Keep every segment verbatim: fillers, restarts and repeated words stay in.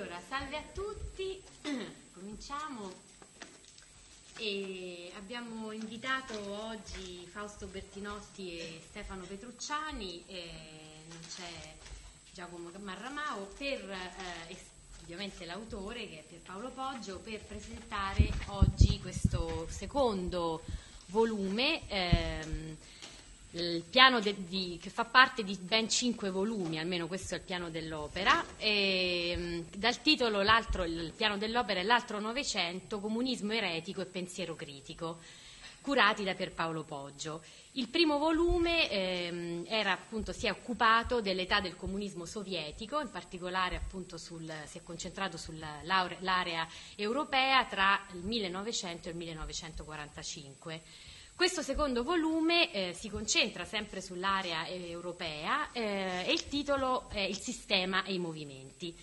Allora, salve a tutti, cominciamo. E abbiamo invitato oggi Fausto Bertinotti e Stefano Petrucciani, e non c'è Giacomo Marramao, per eh, ovviamente l'autore, che è Pierpaolo Poggio, per presentare oggi questo secondo volume, ehm, il piano de, di, che fa parte di ben cinque volumi, almeno questo è il piano dell'opera, e, dal titolo l'altro, il piano dell'opera è l'altro Novecento, comunismo eretico e pensiero critico, curati da Pierpaolo Poggio. Il primo volume ehm, era appunto si è occupato dell'età del comunismo sovietico, in particolare appunto sul, si è concentrato sull'area europea tra il millenovecento e il millenovecentoquarantacinque. Questo secondo volume eh, si concentra sempre sull'area europea eh, e il titolo è Il sistema e i movimenti.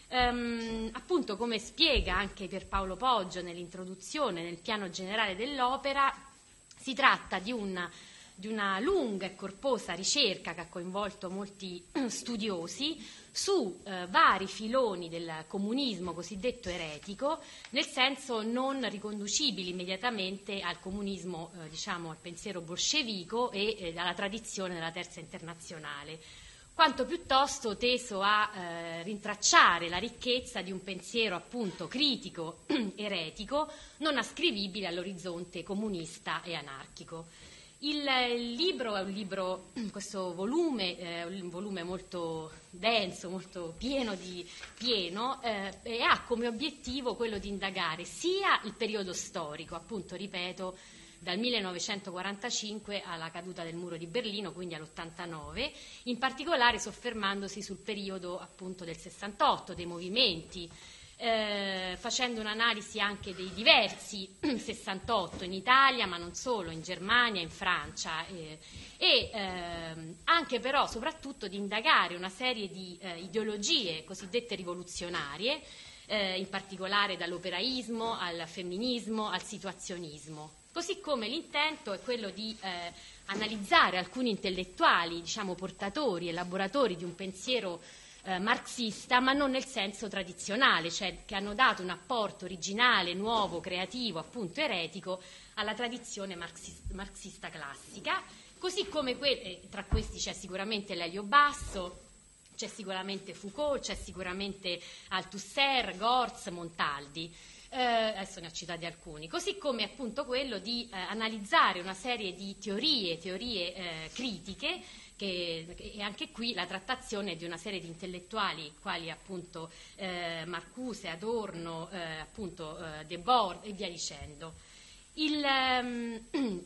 Um, appunto, come spiega anche Pierpaolo Poggio nell'introduzione, nel piano generale dell'opera, si tratta di una, di una lunga e corposa ricerca che ha coinvolto molti studiosi su eh, vari filoni del comunismo cosiddetto eretico, nel senso non riconducibili immediatamente al comunismo, eh, diciamo al pensiero bolscevico e eh, alla tradizione della Terza Internazionale, quanto piuttosto teso a eh, rintracciare la ricchezza di un pensiero appunto critico, eretico, non ascrivibile all'orizzonte comunista e anarchico. Il, il libro è un libro, questo volume è un volume molto denso, molto pieno di pieno eh, e ha come obiettivo quello di indagare sia il periodo storico, appunto ripeto, dal millenovecentoquarantacinque alla caduta del muro di Berlino, quindi all'ottantanove, in particolare soffermandosi sul periodo appunto del sessantotto, dei movimenti, eh, facendo un'analisi anche dei diversi sessantotto in Italia, ma non solo, in Germania, in Francia, eh, e eh, anche però soprattutto di indagare una serie di eh, ideologie cosiddette rivoluzionarie, eh, in particolare dall'operaismo al femminismo al situazionismo. Così come l'intento è quello di eh, analizzare alcuni intellettuali, diciamo portatori, elaboratori di un pensiero eh, marxista, ma non nel senso tradizionale, cioè che hanno dato un apporto originale, nuovo, creativo, appunto eretico, alla tradizione marxista, marxista classica, così come que- eh, tra questi c'è sicuramente Lelio Basso, c'è sicuramente Foucault, c'è sicuramente Althusser, Gorz, Montaldi. Eh, adesso ne ho citati alcuni, così come appunto quello di eh, analizzare una serie di teorie, teorie eh, critiche, che, e anche qui la trattazione di una serie di intellettuali quali appunto eh, Marcuse, Adorno, eh, appunto eh, Debord e via dicendo. Il, um,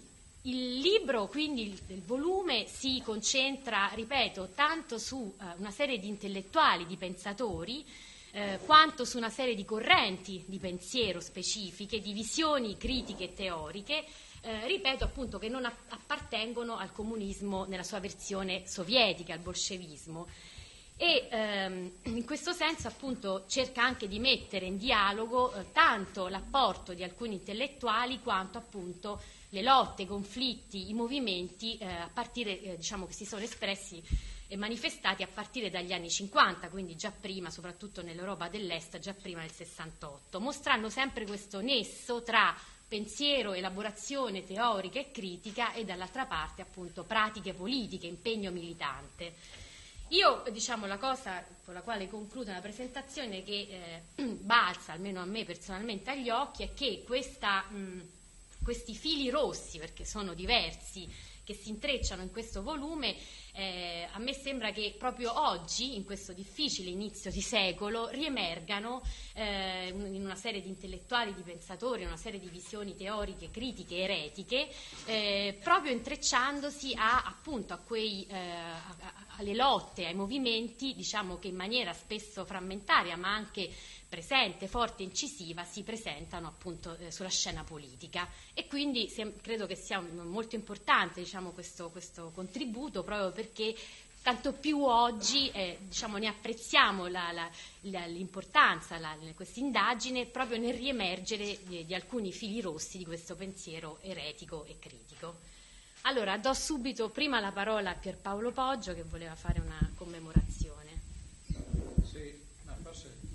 il libro, quindi il, il volume, si concentra, ripeto, tanto su eh, una serie di intellettuali, di pensatori, Eh, quanto su una serie di correnti di pensiero specifiche, di visioni critiche e teoriche, eh, ripeto appunto che non appartengono al comunismo nella sua versione sovietica, al bolscevismo. E ehm, in questo senso appunto cerca anche di mettere in dialogo eh, tanto l'apporto di alcuni intellettuali quanto appunto le lotte, i conflitti, i movimenti eh, a partire, eh, diciamo, che si sono espressi e manifestati a partire dagli anni cinquanta, quindi già prima, soprattutto nell'Europa dell'Est, già prima del sessantotto, mostrando sempre questo nesso tra pensiero, elaborazione teorica e critica e dall'altra parte appunto pratiche politiche, impegno militante. Io, diciamo, la cosa con la quale concludo la presentazione che eh, balza, almeno a me personalmente, agli occhi è che questa, mh, questi fili rossi, perché sono diversi, che si intrecciano in questo volume, eh, a me sembra che proprio oggi, in questo difficile inizio di secolo, riemergano eh, in una serie di intellettuali, di pensatori, una serie di visioni teoriche, critiche, eretiche, eh, proprio intrecciandosi a, appunto, a quei, eh, a, a, alle lotte, ai movimenti, diciamo che in maniera spesso frammentaria, ma anche presente, forte, incisiva, si presentano appunto eh, sulla scena politica, e quindi se, credo che sia un, molto importante, diciamo, questo, questo contributo, proprio perché tanto più oggi eh, diciamo, ne apprezziamo la, la, la, l'importanza, la, questa indagine, proprio nel riemergere di, di alcuni fili rossi di questo pensiero eretico e critico. Allora, do subito prima la parola a Pierpaolo Poggio, che voleva fare una commemorazione. Sì, ma forse è necessario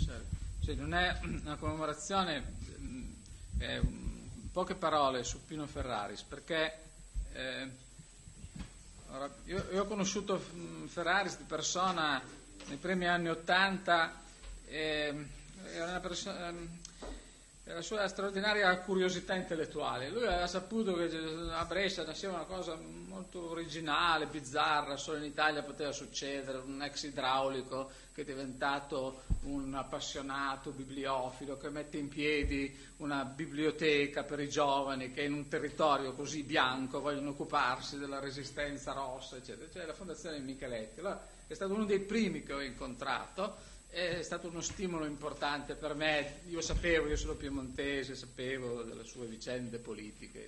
Sì, non è una commemorazione, è poche parole su Pino Ferraris, perché eh, io, io ho conosciuto Ferraris di persona nei primi anni Ottanta, eh, era una persona, eh, la sua straordinaria curiosità intellettuale. Lui aveva saputo che a Brescia nasceva una cosa molto originale, bizzarra, solo in Italia poteva succedere, un ex idraulico che è diventato un appassionato bibliofilo, che mette in piedi una biblioteca per i giovani che in un territorio così bianco vogliono occuparsi della resistenza rossa, eccetera. Cioè la Fondazione Micheletti. Allora, è stato uno dei primi che ho incontrato. È stato uno stimolo importante per me. Io sapevo, io sono piemontese, sapevo delle sue vicende politiche.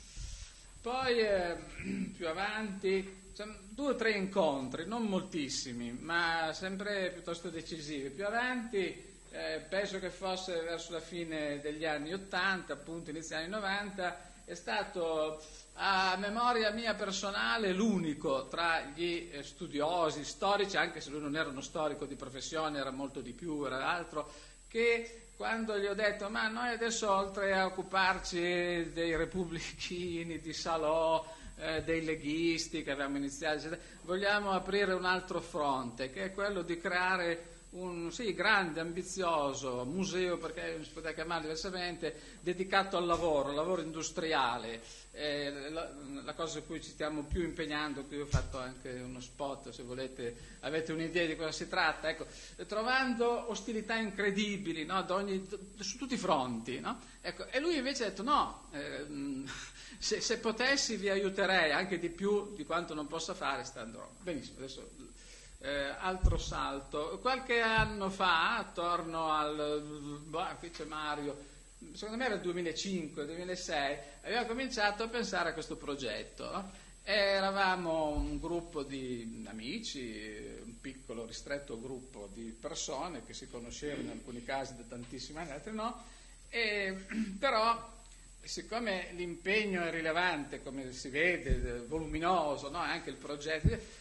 Poi eh, più avanti, cioè, due o tre incontri, non moltissimi, ma sempre piuttosto decisivi. Più avanti, eh, penso che fosse verso la fine degli anni Ottanta, appunto inizio anni novanta, è stato a memoria mia personale l'unico tra gli studiosi, storici, anche se lui non era uno storico di professione, era molto di più, era altro, che quando gli ho detto ma noi adesso oltre a occuparci dei repubblichini, di Salò, eh, dei leghisti che avevamo iniziato, eccetera, vogliamo aprire un altro fronte, che è quello di creare un sì, grande, ambizioso museo, perché si poteva chiamare diversamente, dedicato al lavoro, al lavoro industriale, eh, la, la cosa su cui ci stiamo più impegnando. Qui ho fatto anche uno spot, se volete, avete un'idea di cosa si tratta, ecco, trovando ostilità incredibili, no, da ogni, su tutti i fronti, no? Ecco, e lui invece ha detto no, eh, se, se potessi vi aiuterei anche di più di quanto non possa fare stando a Roma. Benissimo, adesso Eh, altro salto. Qualche anno fa, attorno al, boh, qui c'è Mario, secondo me era il duemilacinque duemilasei, abbiamo cominciato a pensare a questo progetto, no? Eravamo un gruppo di amici, un piccolo ristretto gruppo di persone che si conoscevano in alcuni casi da tantissimi anni, altri no, e, però siccome l'impegno è rilevante, come si vede, voluminoso, no? Anche il progetto,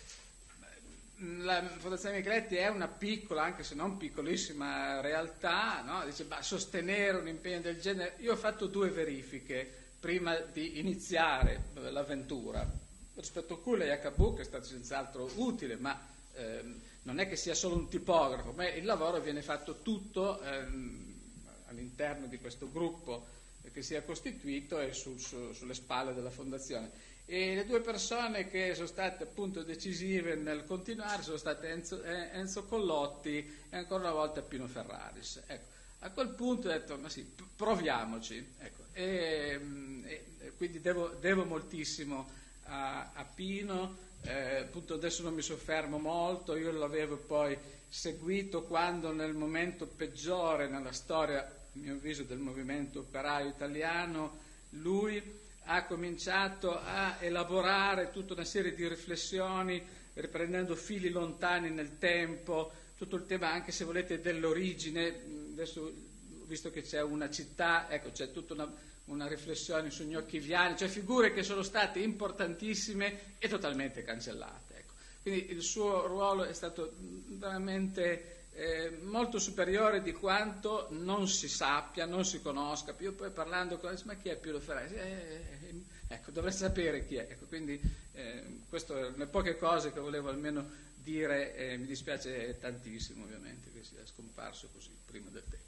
la Fondazione Micheletti è una piccola, anche se non piccolissima realtà, no? Dice, bah, sostenere un impegno del genere. Io ho fatto due verifiche prima di iniziare l'avventura, rispetto a cui la Jacob che è stato senz'altro utile, ma ehm, non è che sia solo un tipografo, ma il lavoro viene fatto tutto ehm, all'interno di questo gruppo che si è costituito e su, su, sulle spalle della Fondazione. E le due persone che sono state appunto decisive nel continuare sono state Enzo, eh, Enzo Collotti e ancora una volta Pino Ferraris. Ecco, a quel punto ho detto ma sì, proviamoci, ecco. e, e quindi devo, devo moltissimo a, a Pino, eh, appunto adesso non mi soffermo molto, io l'avevo poi seguito quando nel momento peggiore nella storia, a mio avviso, del movimento operaio italiano, lui ha cominciato a elaborare tutta una serie di riflessioni riprendendo fili lontani nel tempo, tutto il tema, anche se volete, dell'origine. Adesso, visto che c'è una città, ecco, c'è tutta una, una riflessione su gnocchi viani, cioè figure che sono state importantissime e totalmente cancellate. Ecco. Quindi il suo ruolo è stato veramente Eh, molto superiore di quanto non si sappia, non si conosca. Io poi parlando con ma chi è Pino Ferraris? Eh, eh, ecco, dovreste sapere chi è. Ecco, quindi eh, queste sono le poche cose che volevo almeno dire. Eh, mi dispiace tantissimo ovviamente che sia scomparso così prima del tempo.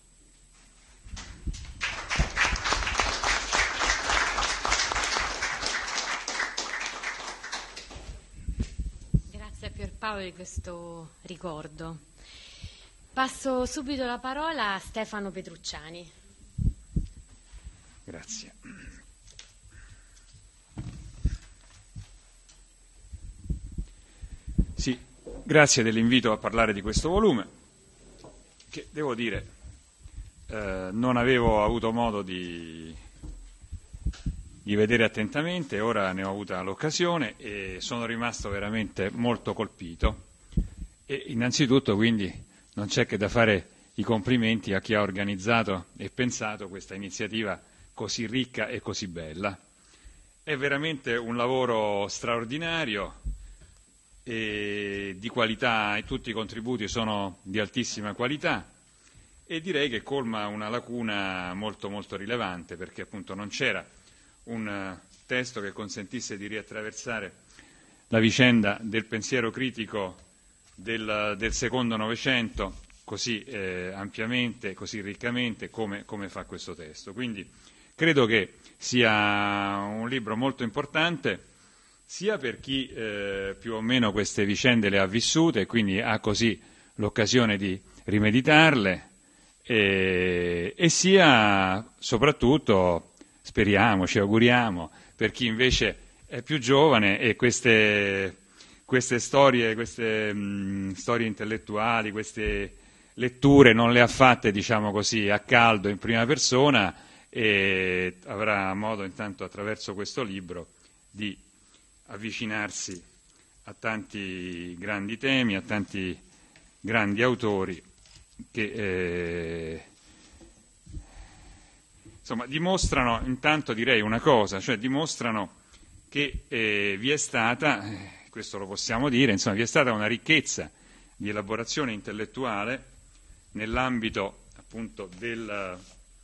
Grazie a Pierpaolo di questo ricordo. Passo subito la parola a Stefano Petrucciani. Grazie. Sì, grazie dell'invito a parlare di questo volume, che devo dire eh, non avevo avuto modo di, di vedere attentamente, ora ne ho avuta l'occasione e sono rimasto veramente molto colpito. E innanzitutto quindi non c'è che da fare i complimenti a chi ha organizzato e pensato questa iniziativa così ricca e così bella. È veramente un lavoro straordinario e di qualità, e tutti i contributi sono di altissima qualità. e direi che colma una lacuna molto molto rilevante, perché appunto non c'era un testo che consentisse di riattraversare la vicenda del pensiero critico del, del secondo Novecento così eh, ampiamente, così riccamente come, come fa questo testo. Quindi credo che sia un libro molto importante sia per chi eh, più o meno queste vicende le ha vissute e quindi ha così l'occasione di rimeditarle, e, e sia soprattutto, speriamo, ci auguriamo, per chi invece è più giovane e queste, queste storie, queste mh, storie intellettuali, queste letture non le ha fatte, diciamo così, a caldo in prima persona, e avrà modo intanto attraverso questo libro di avvicinarsi a tanti grandi temi, a tanti grandi autori che eh, insomma dimostrano intanto, direi, una cosa, cioè dimostrano che eh, vi è stata, eh, questo lo possiamo dire, insomma vi è stata una ricchezza di elaborazione intellettuale nell'ambito appunto del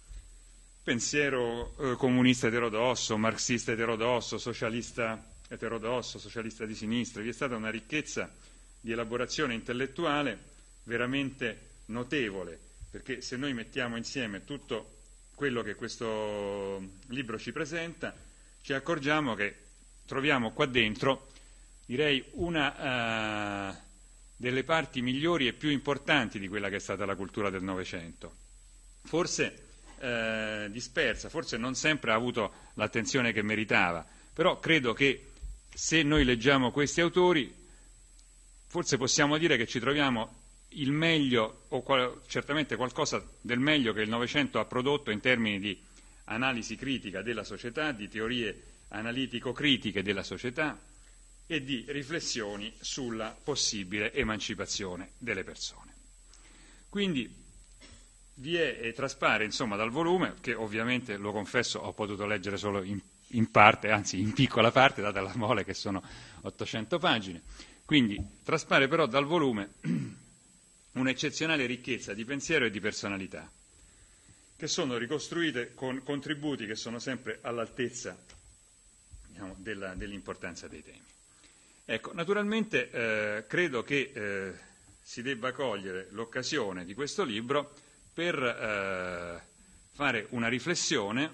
pensiero eh, comunista eterodosso, marxista eterodosso, socialista eterodosso, socialista di sinistra. Vi è stata una ricchezza di elaborazione intellettuale veramente notevole, perché se noi mettiamo insieme tutto quello che questo libro ci presenta, ci accorgiamo che troviamo qua dentro, direi, una uh, delle parti migliori e più importanti di quella che è stata la cultura del Novecento. Forse uh, dispersa, forse non sempre ha avuto l'attenzione che meritava, però credo che se noi leggiamo questi autori, forse possiamo dire che ci troviamo il meglio, o qual- certamente qualcosa del meglio che il Novecento ha prodotto in termini di analisi critica della società, di teorie analitico-critiche della società e di riflessioni sulla possibile emancipazione delle persone. Quindi vi è e traspare, insomma, dal volume, che ovviamente, lo confesso, ho potuto leggere solo in, in parte, anzi in piccola parte, data la mole che sono ottocento pagine, quindi traspare però dal volume un'eccezionale ricchezza di pensiero e di personalità, che sono ricostruite con contributi che sono sempre all'altezza, diciamo, della, dell'importanza dei temi. Ecco, naturalmente eh, credo che eh, si debba cogliere l'occasione di questo libro per eh, fare una riflessione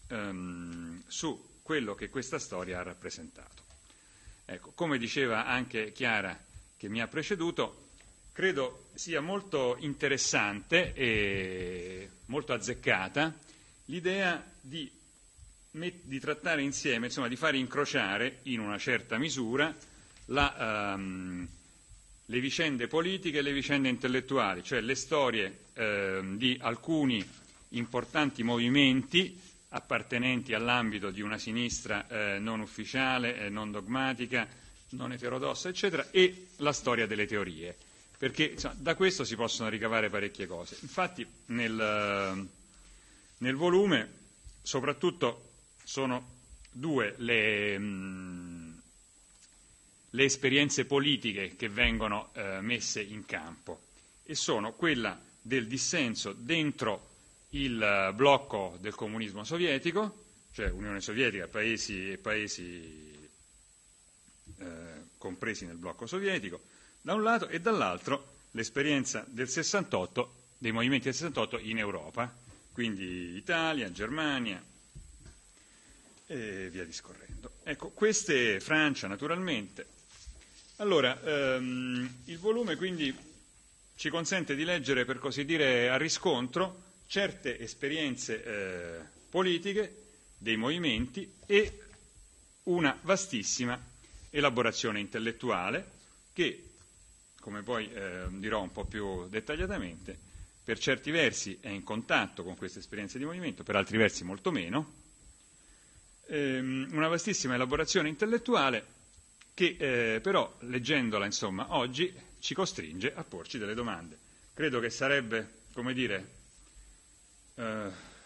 ehm, su quello che questa storia ha rappresentato. Ecco, come diceva anche Chiara che mi ha preceduto, credo sia molto interessante e molto azzeccata l'idea di, di trattare insieme, insomma di fare incrociare in una certa misura la, um, le vicende politiche e le vicende intellettuali, cioè le storie eh, di alcuni importanti movimenti appartenenti all'ambito di una sinistra eh, non ufficiale, eh, non dogmatica, non eterodossa, eccetera, e la storia delle teorie, perché insomma, da questo si possono ricavare parecchie cose. Infatti nel, nel volume soprattutto sono due le, mh, le esperienze politiche che vengono eh, messe in campo, e sono quella del dissenso dentro il blocco del comunismo sovietico, cioè Unione Sovietica, paesi e paesi eh, compresi nel blocco sovietico, da un lato, e dall'altro l'esperienza del sessantotto, dei movimenti del sessantotto in Europa, quindi Italia, Germania e via discorrendo. Ecco, queste Francia naturalmente. Allora, ehm, il volume quindi ci consente di leggere, per così dire, a riscontro certe esperienze eh, politiche dei movimenti e una vastissima elaborazione intellettuale che, come poi eh, dirò un po' più dettagliatamente, per certi versi è in contatto con queste esperienze di movimento, per altri versi molto meno, ehm, una vastissima elaborazione intellettuale che eh, però, leggendola insomma oggi, ci costringe a porci delle domande. Credo che sarebbe, come dire, eh,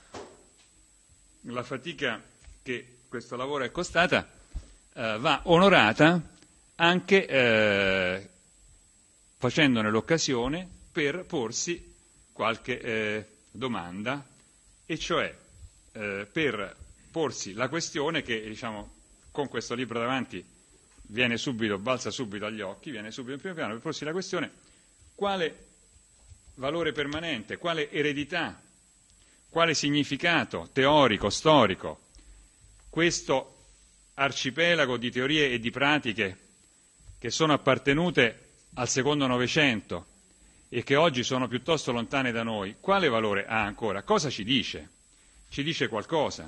la fatica che questo lavoro è costata eh, va onorata anche eh, facendone l'occasione per porsi qualche eh, domanda, e cioè eh, per porsi la questione che, diciamo, con questo libro davanti viene subito, balza subito agli occhi, viene subito in primo piano, per porsi la questione: quale valore permanente, quale eredità, quale significato teorico, storico questo arcipelago di teorie e di pratiche che sono appartenute al secondo Novecento e che oggi sono piuttosto lontane da noi, quale valore ha ancora? Cosa ci dice? Ci dice qualcosa?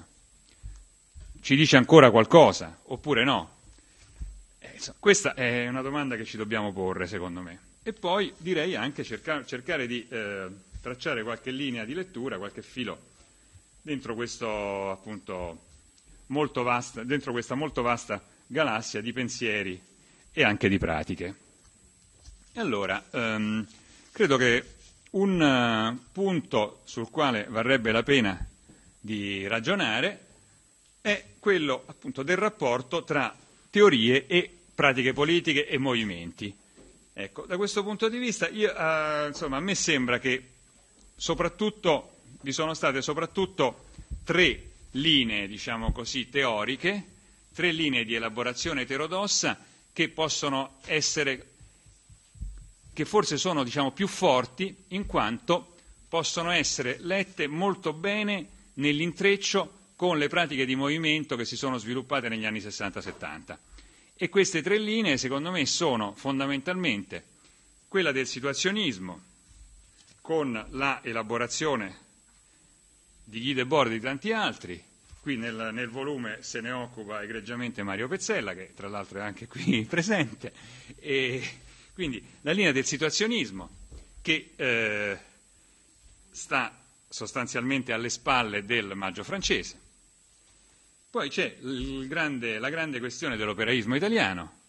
Ci dice ancora qualcosa? Oppure no? Eh, insomma, questa è una domanda che ci dobbiamo porre, secondo me. E poi direi anche cercare, cercare di eh, tracciare qualche linea di lettura, qualche filo dentro questo, appunto, molto vasta, dentro questa molto vasta galassia di pensieri e anche di pratiche. E allora, ehm, credo che un uh, punto sul quale varrebbe la pena di ragionare è quello, appunto, del rapporto tra teorie e pratiche politiche e movimenti. Ecco, da questo punto di vista, io, uh, insomma, a me sembra che soprattutto vi sono state soprattutto tre linee, diciamo così, teoriche, tre linee di elaborazione eterodossa che possono essere, che forse sono, diciamo, più forti in quanto possono essere lette molto bene nell'intreccio con le pratiche di movimento che si sono sviluppate negli anni sessanta settanta. E queste tre linee, secondo me, sono fondamentalmente quella del situazionismo, con la elaborazione di Guy Debord e di tanti altri. Qui nel, nel volume se ne occupa egregiamente Mario Pezzella, che tra l'altro è anche qui presente. E quindi la linea del situazionismo, che eh, sta sostanzialmente alle spalle del Maggio francese. Poi c'è il grande, la grande questione dell'operaismo italiano,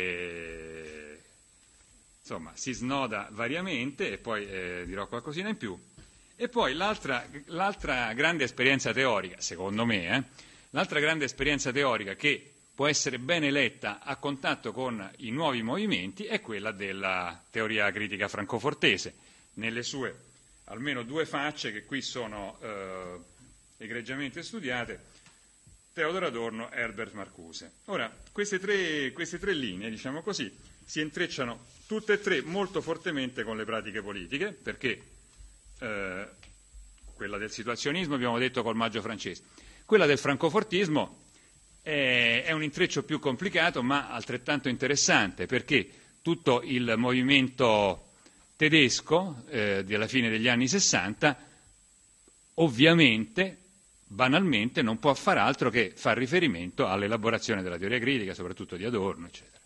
che insomma si snoda variamente, e poi eh, dirò qualcosina in più. E poi l'altra, l'altra grande esperienza teorica, secondo me, eh, l'altra grande esperienza teorica che può essere bene letta a contatto con i nuovi movimenti è quella della teoria critica francofortese, nelle sue almeno due facce che qui sono eh, egregiamente studiate, Theodor Adorno e Herbert Marcuse. Ora, queste tre, queste tre linee, diciamo così, si intrecciano tutte e tre molto fortemente con le pratiche politiche, perché eh, quella del situazionismo abbiamo detto col Maggio francese, quella del francofortismo è, è un intreccio più complicato ma altrettanto interessante, perché tutto il movimento tedesco eh, della fine degli anni sessanta ovviamente, banalmente, non può far altro che far riferimento all'elaborazione della teoria critica, soprattutto di Adorno, eccetera.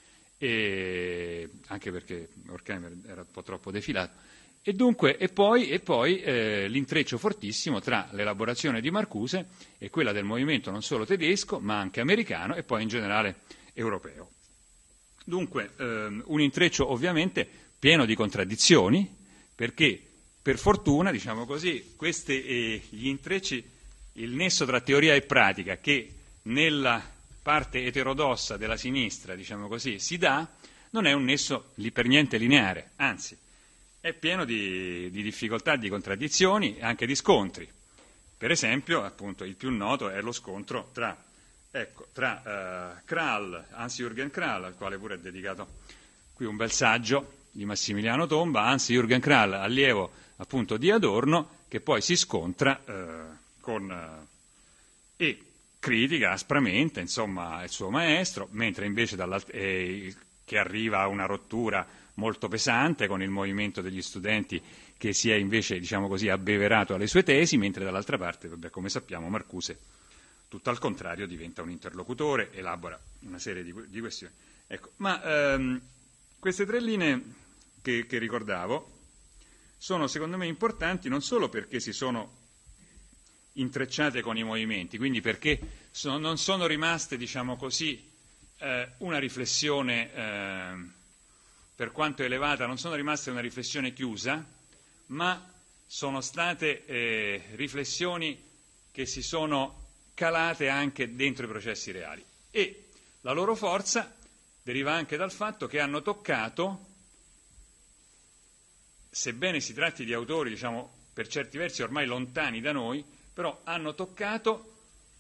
E anche perché Horkheimer era un po' troppo defilato. E dunque, e poi, e poi eh, l'intreccio fortissimo tra l'elaborazione di Marcuse e quella del movimento non solo tedesco, ma anche americano e poi in generale europeo. Dunque, ehm, un intreccio ovviamente pieno di contraddizioni, perché per fortuna, diciamo così, questi eh, gli intrecci, il nesso tra teoria e pratica che nella parte eterodossa della sinistra, diciamo così, si dà, non è un nesso lì per niente lineare, anzi è pieno di, di difficoltà, di contraddizioni e anche di scontri. Per esempio, appunto, il più noto è lo scontro tra, ecco, tra uh, Krall, Hans-Jürgen Krall, al quale pure è dedicato qui un bel saggio di Massimiliano Tomba, Hans-Jürgen Krall, allievo appunto di Adorno, che poi si scontra uh, con uh, e critica aspramente, insomma, il suo maestro, mentre invece eh, che arriva a una rottura molto pesante con il movimento degli studenti che si è invece, diciamo così, abbeverato alle sue tesi, mentre dall'altra parte, vabbè, come sappiamo, Marcuse, tutto al contrario, diventa un interlocutore, elabora una serie di, di questioni. Ecco, ma ehm, queste tre linee che, che ricordavo sono, secondo me, importanti non solo perché si sono intrecciate con i movimenti, quindi perché sono, non sono rimaste, diciamo così, eh, una riflessione, eh, per quanto elevata, non sono rimaste una riflessione chiusa, ma sono state eh, riflessioni che si sono calate anche dentro i processi reali. E la loro forza deriva anche dal fatto che hanno toccato sebbene si tratti di autori, diciamo, per certi versi ormai lontani da noi, però hanno toccato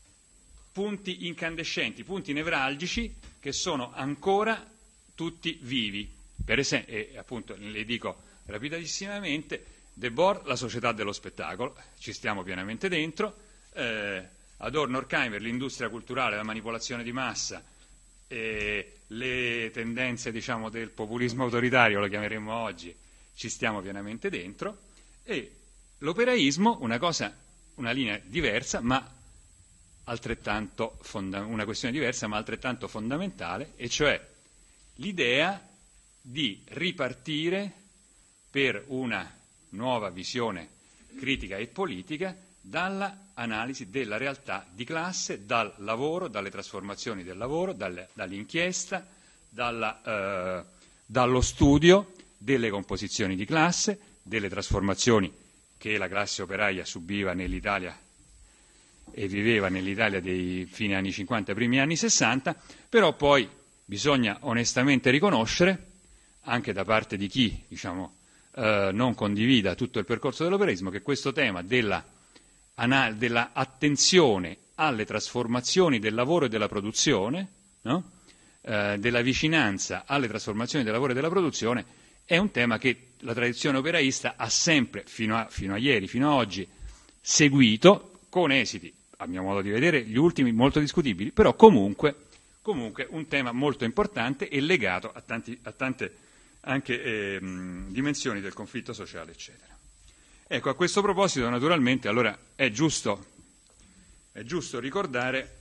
punti incandescenti, punti nevralgici che sono ancora tutti vivi. Per esempio, e appunto le dico rapidissimamente, Debord, La società dello spettacolo, ci stiamo pienamente dentro, eh, Adorno, Horkheimer, l'industria culturale, la manipolazione di massa, eh, le tendenze, diciamo, del populismo autoritario, lo chiameremmo oggi, ci stiamo pienamente dentro, e l'operaismo, una cosa, una linea diversa, ma altrettanto fonda- una questione diversa, ma altrettanto fondamentale, e cioè l'idea di ripartire per una nuova visione critica e politica dalla analisi della realtà di classe, dal lavoro, dalle trasformazioni del lavoro, dalle, dall'inchiesta, dalla, eh, dallo studio delle composizioni di classe, delle trasformazioni che la classe operaia subiva nell'Italia e viveva nell'Italia dei fine anni cinquanta, primi anni sessanta, però poi bisogna onestamente riconoscere, anche da parte di chi, diciamo, eh, non condivida tutto il percorso dell'operaismo, che questo tema della, ana- della attenzione alle trasformazioni del lavoro e della produzione, no? eh, della vicinanza alle trasformazioni del lavoro e della produzione, è un tema che la tradizione operaista ha sempre, fino a, fino a ieri, fino a oggi, seguito con esiti, a mio modo di vedere, gli ultimi molto discutibili, però comunque, comunque un tema molto importante e legato a, tanti, a tante anche eh, dimensioni del conflitto sociale, eccetera. Ecco, a questo proposito, naturalmente, allora è giusto, è giusto ricordare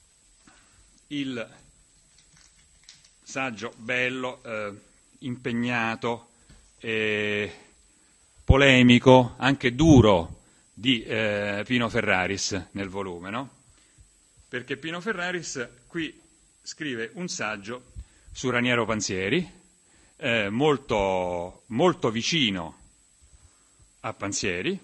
il saggio bello, eh, impegnato, eh, polemico, anche duro, di eh, Pino Ferraris nel volume, no? Perché Pino Ferraris qui scrive un saggio su Raniero Panzieri, eh, molto, molto vicino a Panzieri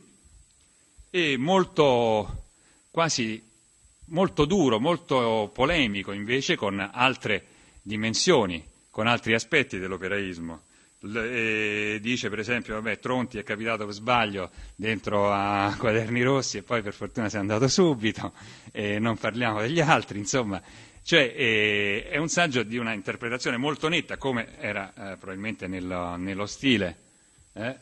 e molto, quasi molto duro, molto polemico invece con altre dimensioni, con altri aspetti dell'operaismo. E dice per esempio, vabbè, Tronti è capitato per sbaglio dentro a Quaderni Rossi e poi per fortuna si è andato subito, e non parliamo degli altri, insomma, cioè è, è un saggio di una interpretazione molto netta, come era eh, probabilmente nello, nello stile, eh?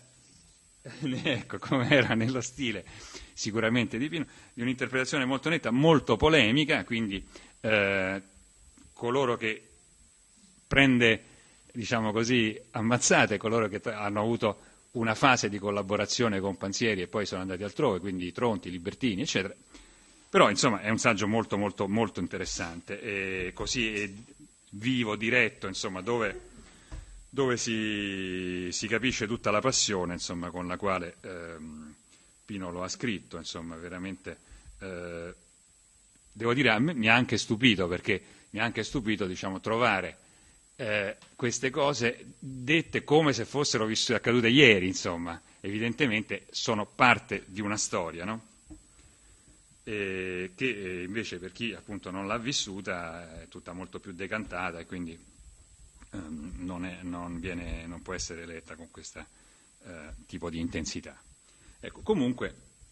ecco, come era nello stile sicuramente di Pino, di un'interpretazione molto netta, molto polemica, quindi eh, coloro che prende, diciamo così, ammazzate coloro che t- hanno avuto una fase di collaborazione con Panzieri e poi sono andati altrove, quindi Tronti, Libertini, eccetera. Però, insomma, è un saggio molto, molto, molto interessante, e così è vivo, diretto, insomma, dove, dove si, si capisce tutta la passione, insomma, con la quale ehm, Pino lo ha scritto, insomma, veramente, eh, devo dire, a me mi ha anche stupito, perché mi ha anche stupito, diciamo, trovare Eh, queste cose dette come se fossero vissute, accadute ieri, insomma, evidentemente sono parte di una storia, no? E che eh, invece per chi appunto non l'ha vissuta è tutta molto più decantata e quindi ehm, non, è, non, viene, non può essere letta con questo eh, tipo di intensità. Ecco, comunque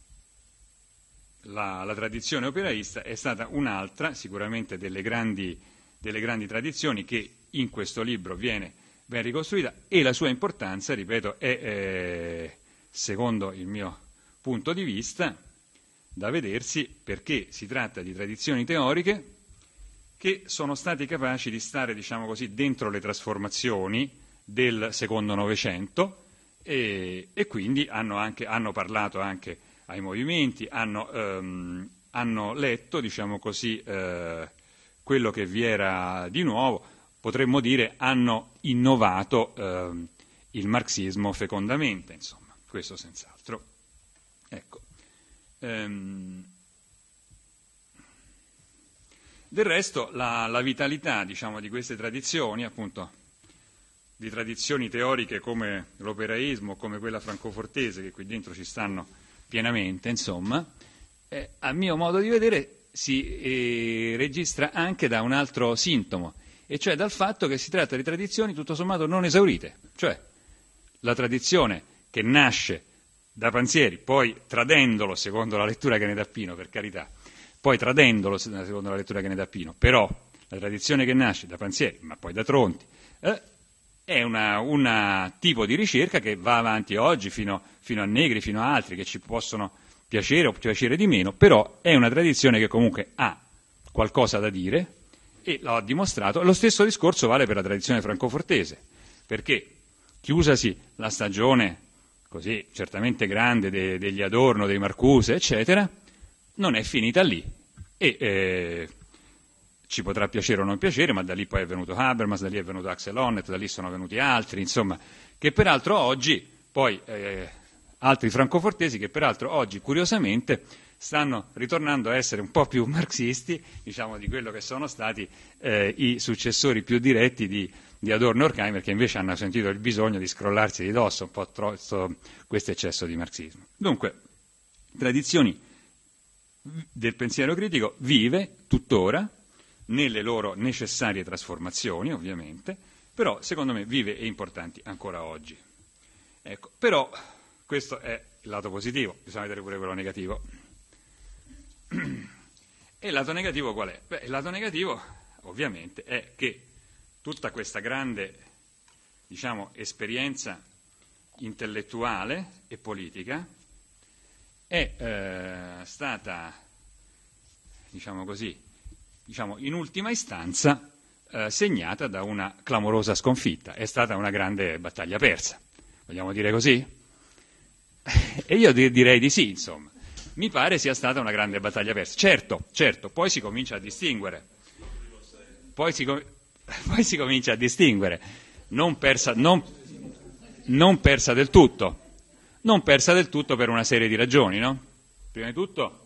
la, la tradizione operaista è stata un'altra, sicuramente delle grandi, delle grandi tradizioni che in questo libro viene ben ricostruita, e la sua importanza, ripeto, è, eh, secondo il mio punto di vista, da vedersi, perché si tratta di tradizioni teoriche che sono stati capaci di stare, diciamo così, dentro le trasformazioni del secondo Novecento e, e quindi hanno, anche, hanno parlato anche ai movimenti, hanno, ehm, hanno letto, diciamo così, eh, quello che vi era di nuovo. Potremmo dire hanno innovato eh, il marxismo fecondamente, insomma, questo senz'altro. Ecco. Ehm, del resto la, la vitalità, diciamo, di queste tradizioni, appunto, di tradizioni teoriche come l'operaismo, come quella francofortese, che qui dentro ci stanno pienamente, insomma, eh, a mio modo di vedere si eh, registra anche da un altro sintomo, e cioè dal fatto che si tratta di tradizioni tutto sommato non esaurite, cioè la tradizione che nasce da Panzieri, poi tradendolo secondo la lettura che ne dà Pino, per carità, poi tradendolo secondo la lettura che ne dà Pino, però la tradizione che nasce da Panzieri, ma poi da Tronti, eh, è una, una tipo di ricerca che va avanti oggi fino, fino a Negri, fino a altri che ci possono piacere o piacere di meno, però è una tradizione che comunque ha qualcosa da dire e l'ho dimostrato. Lo stesso discorso vale per la tradizione francofortese, perché chiusasi la stagione così certamente grande de, degli Adorno, dei Marcuse, eccetera, non è finita lì e eh, ci potrà piacere o non piacere, ma da lì poi è venuto Habermas, da lì è venuto Axel Honneth, da lì sono venuti altri, insomma, che peraltro oggi poi eh, altri francofortesi che peraltro oggi curiosamente stanno ritornando a essere un po' più marxisti, diciamo, di quello che sono stati eh, i successori più diretti di, di Adorno e Horkheimer, che invece hanno sentito il bisogno di scrollarsi di dosso un po' troppo questo eccesso di marxismo. Dunque, tradizioni del pensiero critico vive tuttora nelle loro necessarie trasformazioni, ovviamente, però secondo me vive e importanti ancora oggi. Ecco, però questo è il lato positivo, bisogna vedere pure quello negativo. E il lato negativo qual è? Beh, il lato negativo ovviamente è che tutta questa grande, diciamo, esperienza intellettuale e politica è eh, stata, diciamo così, diciamo in ultima istanza eh, segnata da una clamorosa sconfitta. È stata una grande battaglia persa, vogliamo dire così? E io direi di sì, insomma. Mi pare sia stata una grande battaglia persa. Certo, certo, poi si comincia a distinguere. Poi si, com- poi si comincia a distinguere. Non persa, non, non persa del tutto. Non persa del tutto per una serie di ragioni, no? Prima di tutto,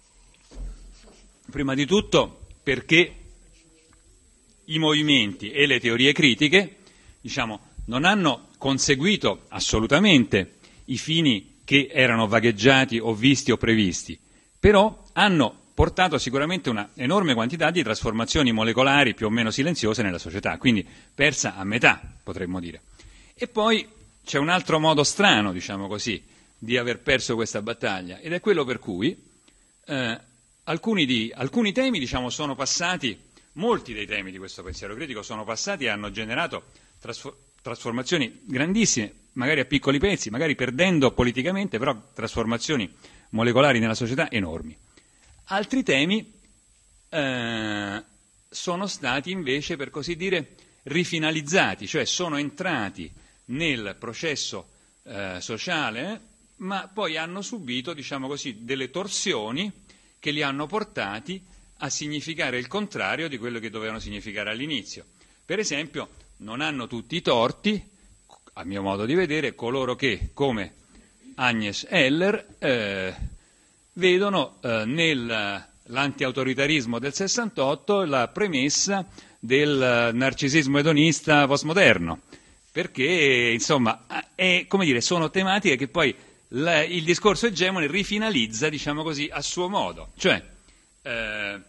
prima di tutto perché i movimenti e le teorie critiche, diciamo, non hanno conseguito assolutamente i fini che erano vagheggiati o visti o previsti, però hanno portato sicuramente una enorme quantità di trasformazioni molecolari più o meno silenziose nella società, quindi persa a metà, potremmo dire. E poi c'è un altro modo strano, diciamo così, di aver perso questa battaglia, ed è quello per cui eh, alcuni, di, alcuni temi, diciamo, sono passati, molti dei temi di questo pensiero critico sono passati e hanno generato trasformazioni trasformazioni grandissime, magari a piccoli pezzi, magari perdendo politicamente, però trasformazioni molecolari nella società enormi. Altri temi eh, sono stati invece, per così dire, rifinalizzati, cioè sono entrati nel processo eh, sociale, ma poi hanno subito, diciamo così, delle torsioni che li hanno portati a significare il contrario di quello che dovevano significare all'inizio. Per esempio, non hanno tutti i torti, a mio modo di vedere, coloro che, come Agnes Heller, eh, vedono eh, nell'antiautoritarismo del sessantotto la premessa del narcisismo edonista postmoderno, perché, insomma, è, come dire, sono tematiche che poi la, il discorso egemone rifinalizza, diciamo così, a suo modo. Cioè, eh,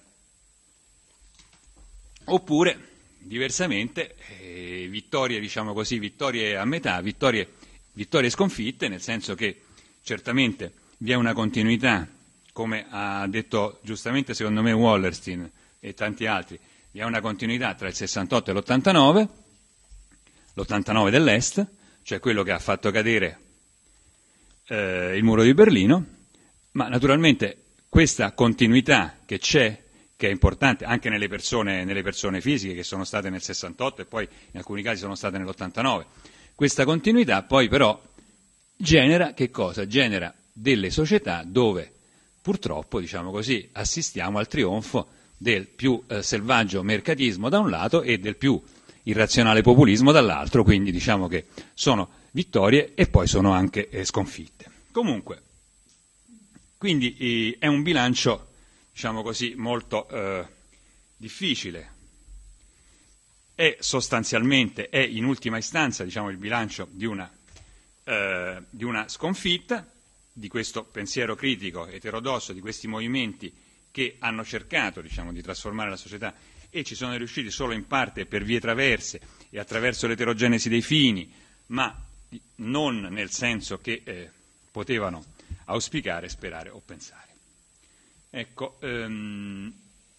oppure, diversamente, eh, vittorie, diciamo così, vittorie a metà, vittorie, vittorie sconfitte, nel senso che certamente vi è una continuità, come ha detto giustamente secondo me Wallerstein e tanti altri, vi è una continuità tra il sessantotto e l'ottantanove, l'ottantanove dell'Est, cioè quello che ha fatto cadere eh, il muro di Berlino, ma naturalmente questa continuità che c'è, che è importante anche nelle persone, nelle persone fisiche che sono state nel sessantotto e poi in alcuni casi sono state nell'ottantanove. Questa continuità poi però genera che cosa? Genera delle società dove purtroppo, diciamo così, assistiamo al trionfo del più eh, selvaggio mercatismo da un lato e del più irrazionale populismo dall'altro, quindi diciamo che sono vittorie e poi sono anche eh, sconfitte. Comunque, quindi eh, è un bilancio, diciamo così, molto eh, difficile. È sostanzialmente, è in ultima istanza, diciamo, il bilancio di una, eh, di una sconfitta di questo pensiero critico eterodosso, di questi movimenti che hanno cercato, diciamo, di trasformare la società e ci sono riusciti solo in parte per vie traverse e attraverso l'eterogenesi dei fini, ma non nel senso che eh, potevano auspicare, sperare o pensare. Ecco, ehm,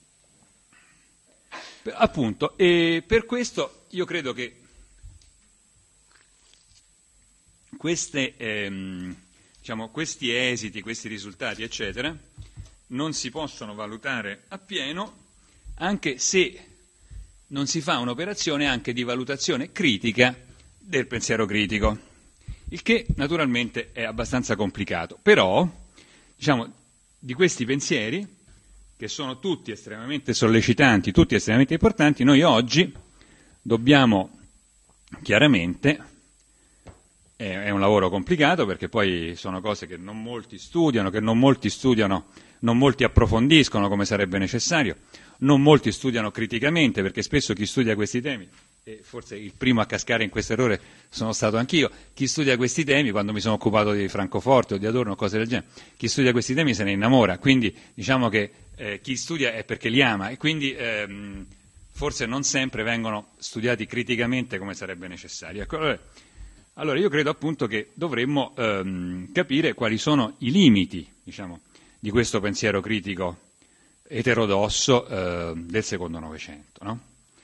appunto, e per questo io credo che queste, ehm, diciamo, questi esiti, questi risultati, eccetera, non si possono valutare appieno anche se non si fa un'operazione anche di valutazione critica del pensiero critico, il che naturalmente è abbastanza complicato. Però, diciamo, di questi pensieri, che sono tutti estremamente sollecitanti, tutti estremamente importanti, noi oggi dobbiamo chiaramente, è un lavoro complicato perché poi sono cose che non molti studiano, che non molti studiano, non molti approfondiscono come sarebbe necessario, non molti studiano criticamente, perché spesso chi studia questi temi, e forse il primo a cascare in questo errore sono stato anch'io, chi studia questi temi, quando mi sono occupato di Francoforte o di Adorno o cose del genere, chi studia questi temi se ne innamora, quindi diciamo che eh, chi studia è perché li ama e quindi ehm, forse non sempre vengono studiati criticamente come sarebbe necessario. Ecco, allora, allora io credo appunto che dovremmo ehm, capire quali sono i limiti, diciamo, di questo pensiero critico eterodosso eh, del secondo Novecento, no?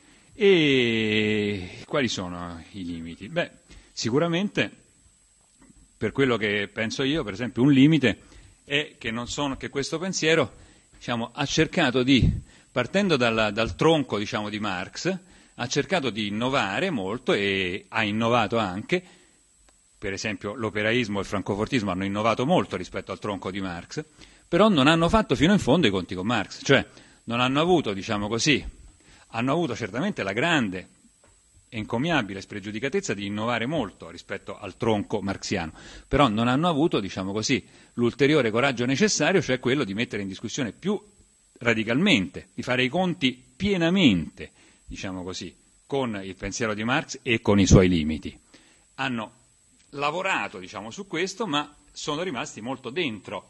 E quali sono i limiti? Beh, sicuramente, per quello che penso io, per esempio, un limite è che, non sono, che questo pensiero, diciamo, ha cercato di, partendo dal, dal tronco, diciamo, di Marx, ha cercato di innovare molto e ha innovato anche, per esempio l'operaismo e il francofortismo hanno innovato molto rispetto al tronco di Marx, però non hanno fatto fino in fondo i conti con Marx, cioè non hanno avuto, diciamo così, hanno avuto certamente la grande e encomiabile spregiudicatezza di innovare molto rispetto al tronco marxiano, però non hanno avuto, diciamo così, l'ulteriore coraggio necessario, cioè quello di mettere in discussione più radicalmente, di fare i conti pienamente, diciamo così, con il pensiero di Marx e con i suoi limiti. Hanno lavorato, diciamo, su questo, ma sono rimasti molto dentro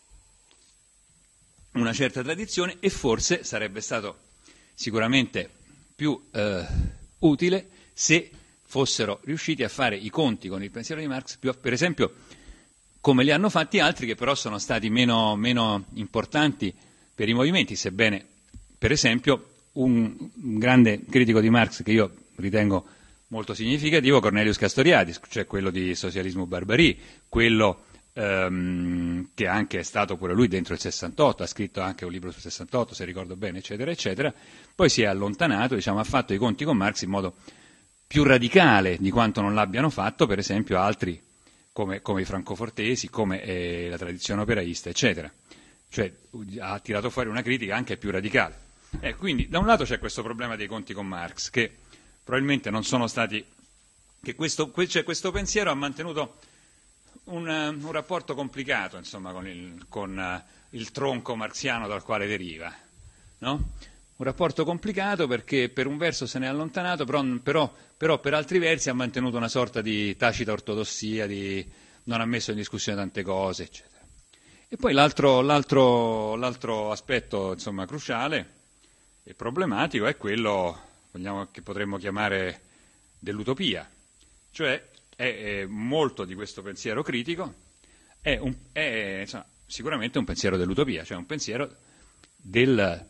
una certa tradizione e forse sarebbe stato sicuramente più eh, utile se fossero riusciti a fare i conti con il pensiero di Marx, più, per esempio, come li hanno fatti altri che però sono stati meno, meno importanti per i movimenti, sebbene, per esempio, un, un grande critico di Marx che io ritengo molto significativo, Cornelius Castoriadis, cioè quello di Socialismo Barbarie, quello ehm, che anche è stato pure lui dentro il sessantotto, ha scritto anche un libro sul sessantotto, se ricordo bene, eccetera, eccetera, poi si è allontanato, diciamo, ha fatto i conti con Marx in modo più radicale di quanto non l'abbiano fatto, per esempio, altri come, come i francofortesi, come eh, la tradizione operaista, eccetera. Cioè ha tirato fuori una critica anche più radicale. Eh, quindi da un lato c'è questo problema dei conti con Marx, che probabilmente non sono stati, che questo, cioè questo pensiero ha mantenuto un, un rapporto complicato, insomma, con, il, con uh, il tronco marxiano dal quale deriva, no? Un rapporto complicato perché per un verso se ne è allontanato, però, però, però per altri versi ha mantenuto una sorta di tacita ortodossia, di non ha messo in discussione tante cose, eccetera. E poi l'altro, l'altro, l'altro aspetto, insomma, cruciale e problematico è quello, vogliamo, che potremmo chiamare dell'utopia, cioè è, è molto di questo pensiero critico è, un, è insomma, sicuramente un pensiero dell'utopia, cioè un pensiero del,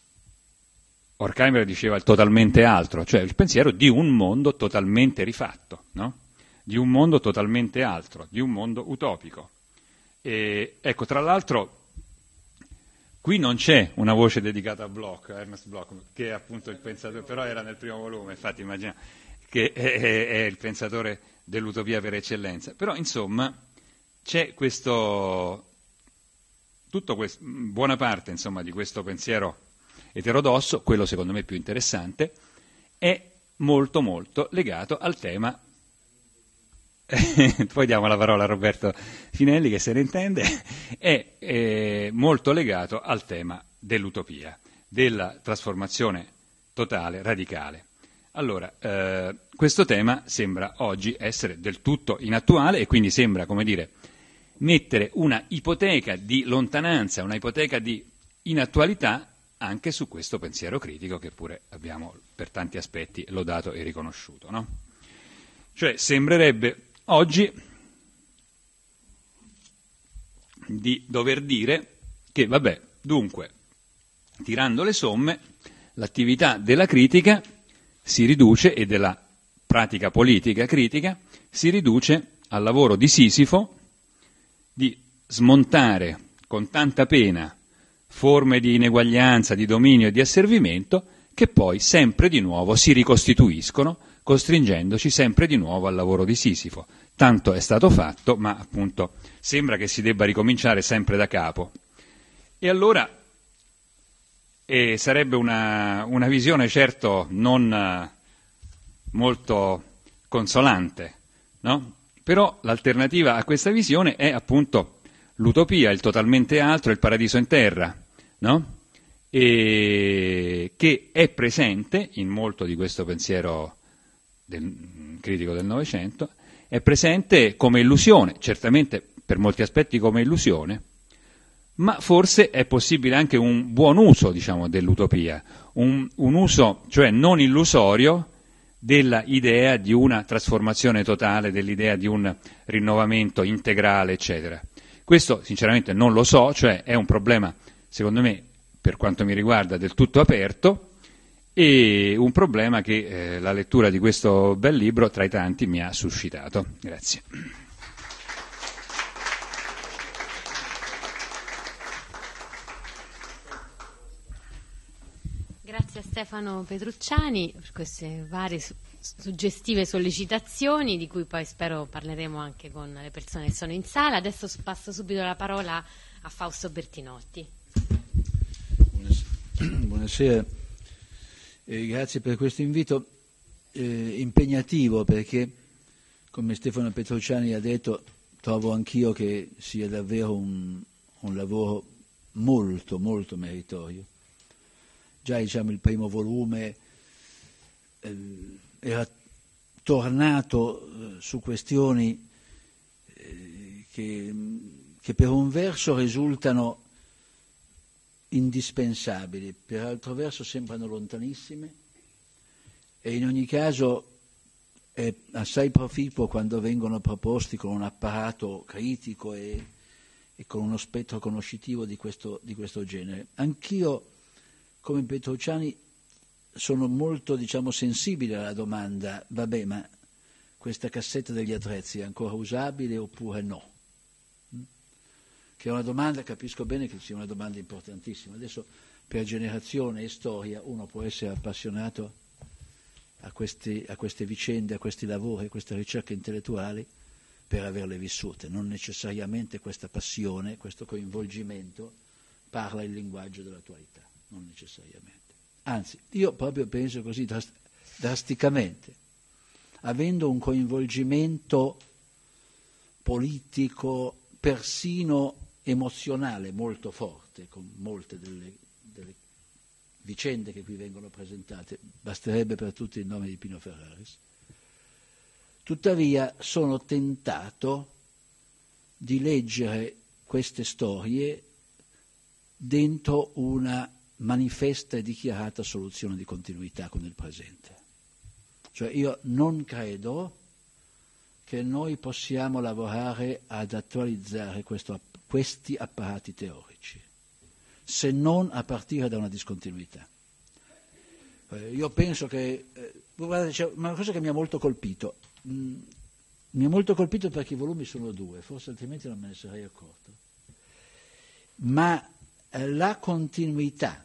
Horkheimer diceva il totalmente altro, cioè il pensiero di un mondo totalmente rifatto, no? Di un mondo totalmente altro, di un mondo utopico. E, ecco, tra l'altro, qui non c'è una voce dedicata a Bloch, a Ernst Bloch, che è appunto il pensatore, però era nel primo volume, infatti immagina che è, è, è il pensatore dell'utopia per eccellenza. Però, insomma, c'è questo, tutto questo, buona parte, insomma, di questo pensiero eterodosso, quello secondo me più interessante, è molto molto legato al tema. Poi diamo la parola a Roberto Finelli che se ne intende, è, è molto legato al tema dell'utopia, della trasformazione totale, radicale. Allora, eh, questo tema sembra oggi essere del tutto inattuale e quindi sembra, come dire, mettere una ipoteca di lontananza, una ipoteca di inattualità anche su questo pensiero critico che pure abbiamo per tanti aspetti lodato e riconosciuto, no? Cioè sembrerebbe oggi di dover dire che, vabbè, dunque, tirando le somme, l'attività della critica si riduce, e della pratica politica critica, si riduce al lavoro di Sisifo di smontare con tanta pena forme di ineguaglianza, di dominio e di asservimento, che poi sempre di nuovo si ricostituiscono, costringendoci sempre di nuovo al lavoro di Sisifo. Tanto è stato fatto, ma appunto sembra che si debba ricominciare sempre da capo. E allora eh, sarebbe una, una visione certo non eh, molto consolante, no? Però l'alternativa a questa visione è appunto l'utopia, il totalmente altro, il paradiso in terra, no? E che è presente in molto di questo pensiero del, critico del Novecento, è presente come illusione, certamente per molti aspetti come illusione, ma forse è possibile anche un buon uso, diciamo, dell'utopia, un, un uso, cioè non illusorio, della idea di una trasformazione totale, dell'idea di un rinnovamento integrale, eccetera. Questo sinceramente non lo so, cioè è un problema, secondo me, per quanto mi riguarda, del tutto aperto, e un problema che eh, la lettura di questo bel libro, tra i tanti, mi ha suscitato. Grazie. Grazie a Stefano Petrucciani per queste varie su- suggestive sollecitazioni, di cui poi spero parleremo anche con le persone che sono in sala. Adesso passo subito la parola a Fausto Bertinotti. Buonasera, Buonasera. Eh, grazie per questo invito eh, impegnativo, perché, come Stefano Petrucciani ha detto, trovo anch'io che sia davvero un, un lavoro molto, molto meritorio. Già, diciamo, il primo volume eh, era tornato eh, su questioni eh, che, che per un verso risultano indispensabili, per altro verso sembrano lontanissime, e in ogni caso è assai proficuo quando vengono proposti con un apparato critico e, e con uno spettro conoscitivo di questo, di questo genere. Anch'io, come Petrucciani, sono molto, diciamo, sensibile alla domanda: vabbè, ma questa cassetta degli attrezzi è ancora usabile oppure no? Che è una domanda, capisco bene che sia una domanda importantissima. Adesso, per generazione e storia, uno può essere appassionato a, questi, a queste vicende, a questi lavori, a queste ricerche intellettuali per averle vissute. Non necessariamente questa passione, questo coinvolgimento parla il linguaggio dell'attualità, non necessariamente. Anzi, io proprio penso così drast- drasticamente, avendo un coinvolgimento politico, persino emozionale molto forte, con molte delle, delle vicende che qui vengono presentate, basterebbe per tutti il nome di Pino Ferraris. Tuttavia sono tentato di leggere queste storie dentro una manifesta e dichiarata soluzione di continuità con il presente. Cioè, io non credo che noi possiamo lavorare ad attualizzare questo, questi apparati teorici, se non a partire da una discontinuità. Eh, io penso che, eh, guardate, c'è una cosa che mi ha molto colpito, mm, mi ha molto colpito perché i volumi sono due, forse altrimenti non me ne sarei accorto, ma eh, la continuità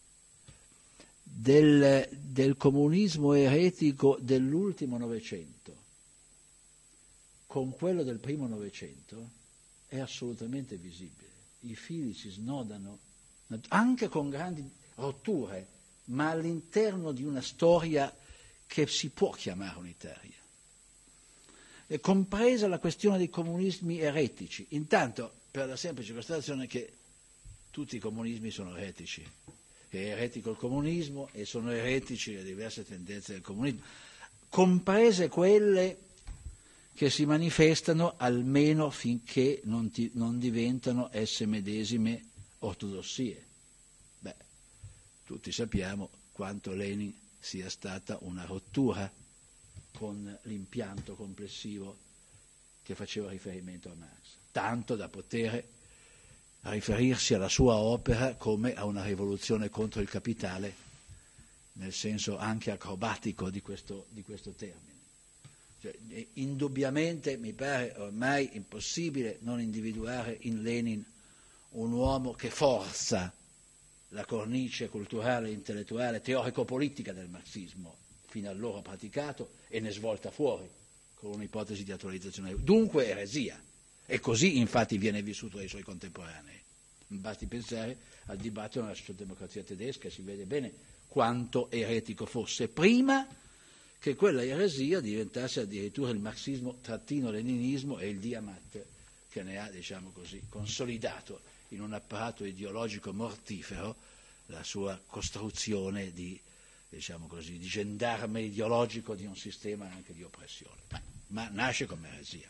del, del comunismo eretico dell'ultimo Novecento con quello del primo Novecento è assolutamente visibile. I fili si snodano, anche con grandi rotture, ma all'interno di una storia che si può chiamare unitaria. È compresa la questione dei comunismi eretici, intanto per la semplice constatazione che tutti i comunismi sono eretici. È eretico il comunismo e sono eretici le diverse tendenze del comunismo, comprese quelle che si manifestano almeno finché non, ti, non diventano esse medesime ortodossie. Beh, tutti sappiamo quanto Lenin sia stata una rottura con l'impianto complessivo che faceva riferimento a Marx, tanto da poter riferirsi alla sua opera come a una rivoluzione contro il capitale, nel senso anche acrobatico di questo, di questo termine. Cioè, indubbiamente mi pare ormai impossibile non individuare in Lenin un uomo che forza la cornice culturale, intellettuale, teorico-politica del marxismo, fino allora praticato, e ne svolta fuori con un'ipotesi di attualizzazione. Dunque eresia. E così infatti viene vissuto dai suoi contemporanei. Basti pensare al dibattito nella socialdemocrazia tedesca, si vede bene quanto eretico fosse prima che quella eresia diventasse addirittura il marxismo trattino leninismo e il Diamat che ne ha, diciamo così, consolidato in un apparato ideologico mortifero la sua costruzione di, diciamo così, di gendarme ideologico di un sistema anche di oppressione, ma, ma nasce come eresia.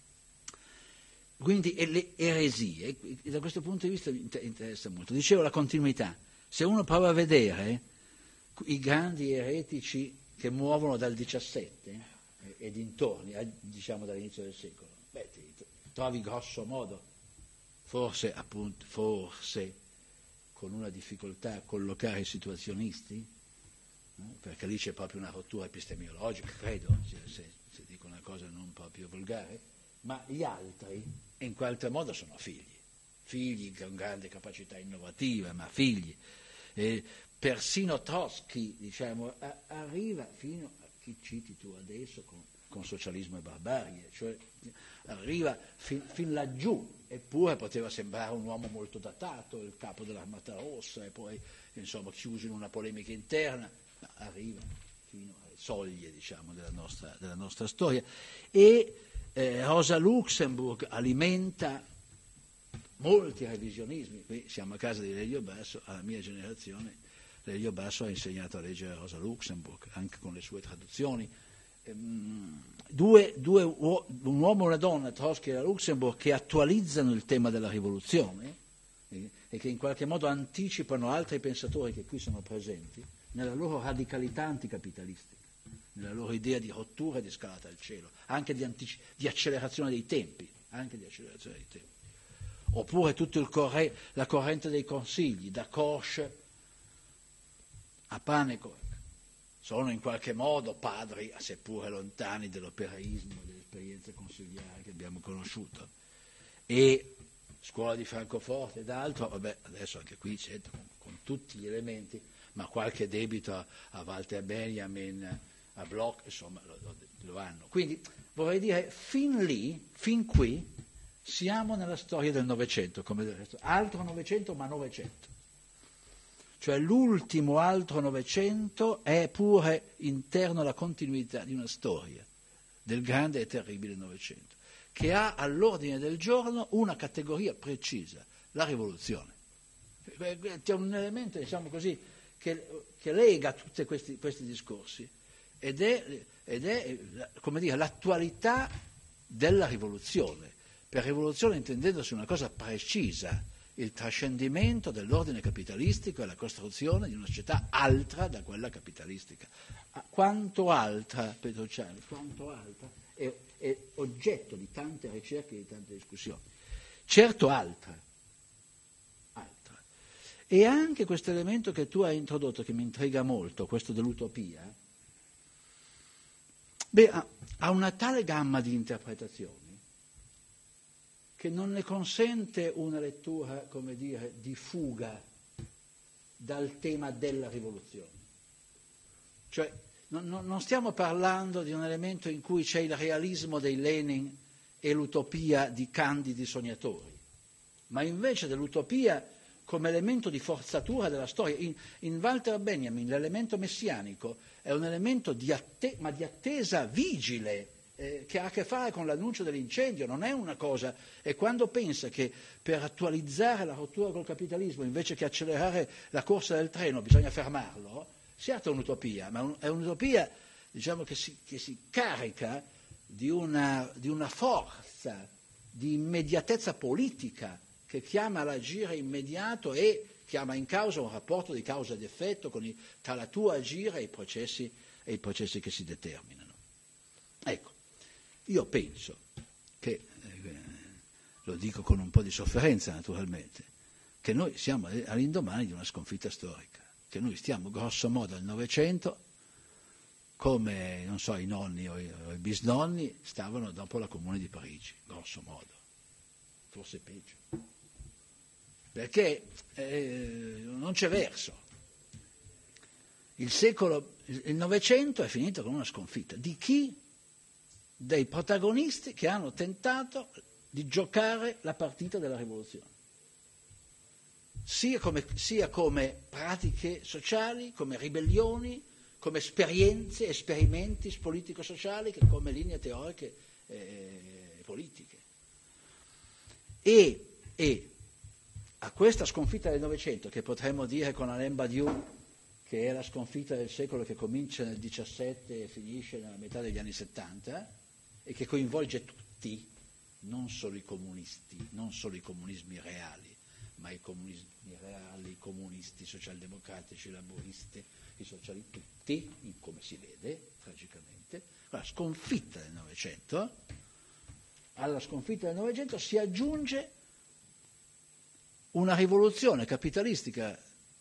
Quindi e le eresie, e da questo punto di vista mi interessa molto. Dicevo la continuità. Se uno prova a vedere i grandi eretici che muovono dal diciassette e, e dintorni, diciamo dall'inizio del secolo, beh, ti trovi grosso modo, forse appunto, forse con una difficoltà a collocare i situazionisti, no? Perché lì c'è proprio una rottura epistemologica, credo, se, se, se dico una cosa non proprio volgare, ma gli altri in qualche modo sono figli, figli con grande capacità innovativa, ma figli. Eh, persino Trotsky, diciamo, a, arriva fino a chi citi tu adesso con, con socialismo e barbarie, cioè arriva fin, fin laggiù, eppure poteva sembrare un uomo molto datato, il capo dell'Armata Rossa, e poi insomma chiuso in una polemica interna, ma arriva fino alle soglie, diciamo, della nostra, della nostra storia. E eh, Rosa Luxemburg alimenta molti revisionismi. Qui siamo a casa di Lelio Basso, alla mia generazione Lelio Basso ha insegnato a leggere Rosa Luxemburg, anche con le sue traduzioni. Ehm, due, due, un uomo e una donna, Trotsky e la Luxemburg, che attualizzano il tema della rivoluzione eh, e che in qualche modo anticipano altri pensatori che qui sono presenti nella loro radicalità anticapitalistica, nella loro idea di rottura e di scalata al cielo, anche di, antici- di accelerazione dei tempi, anche di accelerazione dei tempi. Oppure tutta corre- la corrente dei consigli, da Koch a Panekow, sono in qualche modo padri, seppure lontani, dell'operaismo, delle esperienze consigliari che abbiamo conosciuto. E scuola di Francoforte ed altro, vabbè, adesso anche qui c'è con, con tutti gli elementi, ma qualche debito a, a Walter Benjamin, a Bloch, insomma, lo, lo, lo hanno. Quindi vorrei dire, fin lì, fin qui, siamo nella storia del Novecento, come del resto. Altro Novecento, ma Novecento. Cioè l'ultimo altro Novecento è pure interno alla continuità di una storia del grande e terribile Novecento, che ha all'ordine del giorno una categoria precisa, la rivoluzione. C'è un elemento, diciamo così, che, che lega tutti questi, questi discorsi ed è, ed è come dire, l'attualità della rivoluzione. Per rivoluzione intendendosi una cosa precisa, il trascendimento dell'ordine capitalistico e la costruzione di una società altra da quella capitalistica. Quanto altra, Petrucciani, quanto altra, è, è oggetto di tante ricerche e di tante discussioni. Certo altra, altra. E anche questo elemento che tu hai introdotto, che mi intriga molto, questo dell'utopia, beh, ha, ha una tale gamma di interpretazioni che non ne consente una lettura, come dire, di fuga dal tema della rivoluzione. Cioè, non, non stiamo parlando di un elemento in cui c'è il realismo dei Lenin e l'utopia di candidi sognatori, ma invece dell'utopia come elemento di forzatura della storia. In, in Walter Benjamin l'elemento messianico è un elemento di atte- ma di attesa vigile, Eh, che ha a che fare con l'annuncio dell'incendio, non è una cosa, e quando pensa che per attualizzare la rottura col capitalismo invece che accelerare la corsa del treno bisogna fermarlo, certo è un'utopia, ma un, è un'utopia, diciamo, che si, che si carica di una, di una forza, di immediatezza politica che chiama all'agire immediato e chiama in causa un rapporto di causa ed effetto con i, tra la tua agire e i processi, e i processi che si determinano. Ecco. Io penso che lo dico con un po' di sofferenza naturalmente, che noi siamo all'indomani di una sconfitta storica, che noi stiamo grosso modo al Novecento come, non so, i nonni o i, o i bisnonni stavano dopo la Comune di Parigi, grosso modo, forse peggio, perché eh, non c'è verso. Il secolo, il Novecento è finito con una sconfitta. Di chi? Dei protagonisti che hanno tentato di giocare la partita della rivoluzione, sia come, sia come pratiche sociali, come ribellioni, come esperienze, esperimenti politico-sociali, che come linee teoriche eh, politiche. E, e a questa sconfitta del Novecento, che potremmo dire con Alain Badiou, che è la sconfitta del secolo che comincia nel diciassette e finisce nella metà degli anni settanta, e che coinvolge tutti, non solo i comunisti, non solo i comunismi reali, ma i comunismi reali, i comunisti, i socialdemocratici, i laburisti, i socialisti, tutti, come si vede, tragicamente. La sconfitta del Novecento, alla sconfitta del Novecento si aggiunge una rivoluzione capitalistica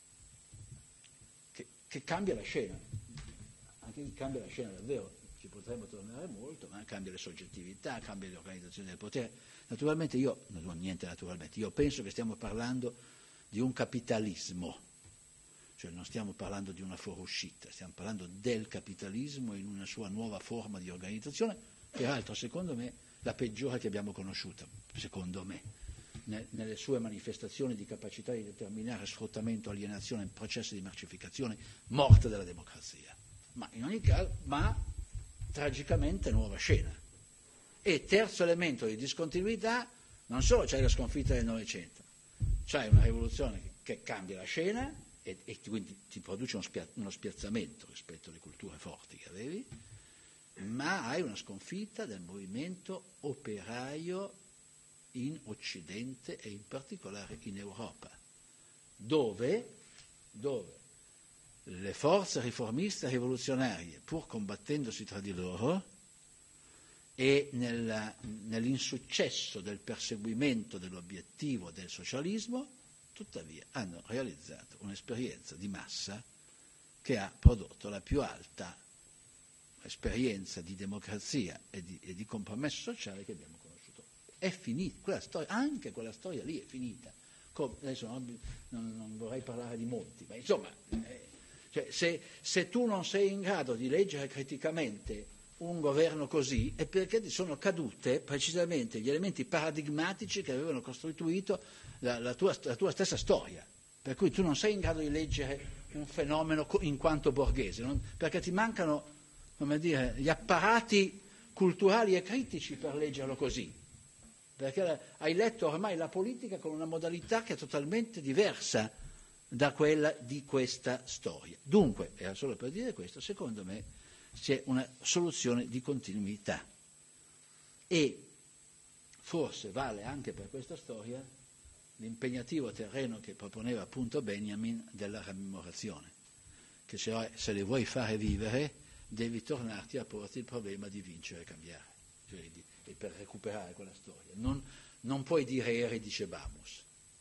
che, che cambia la scena, anche che cambia la scena davvero, ci potremmo tornare molto, ma cambia le soggettività, cambia le organizzazioni del potere. Naturalmente io, non niente naturalmente, io penso che stiamo parlando di un capitalismo, cioè non stiamo parlando di una fuoriuscita, stiamo parlando del capitalismo in una sua nuova forma di organizzazione, peraltro secondo me la peggiore che abbiamo conosciuta, secondo me, nelle sue manifestazioni di capacità di determinare sfruttamento, alienazione, processi di mercificazione, morte della democrazia. Ma in ogni caso, ma tragicamente nuova scena. E terzo elemento di discontinuità, non solo c'è la sconfitta del Novecento, c'è una rivoluzione che, che cambia la scena e, e quindi ti produce uno, spia, uno spiazzamento rispetto alle culture forti che avevi, ma hai una sconfitta del movimento operaio in Occidente e in particolare in Europa, dove, dove le forze riformiste e rivoluzionarie, pur combattendosi tra di loro e nella, nell'insuccesso del perseguimento dell'obiettivo del socialismo, tuttavia hanno realizzato un'esperienza di massa che ha prodotto la più alta esperienza di democrazia e di, e di compromesso sociale che abbiamo conosciuto. È finita, quella storia, anche quella storia lì è finita. Come, adesso non, non, non vorrei parlare di Monti, ma insomma, eh, cioè, se, se tu non sei in grado di leggere criticamente un governo così, è perché ti sono cadute precisamente gli elementi paradigmatici che avevano costituito la, la, tua, la tua stessa storia. Per cui tu non sei in grado di leggere un fenomeno in quanto borghese, non, perché ti mancano, come dire, gli apparati culturali e critici per leggerlo così, perché hai letto ormai la politica con una modalità che è totalmente diversa da quella di questa storia. Dunque, era solo per dire questo, secondo me c'è una soluzione di continuità e forse vale anche per questa storia l'impegnativo terreno che proponeva appunto Benjamin della rammemorazione, che se, se le vuoi fare vivere devi tornarti a porti il problema di vincere e cambiare, cioè di, e per recuperare quella storia. Non, non puoi dire eri dicebamus.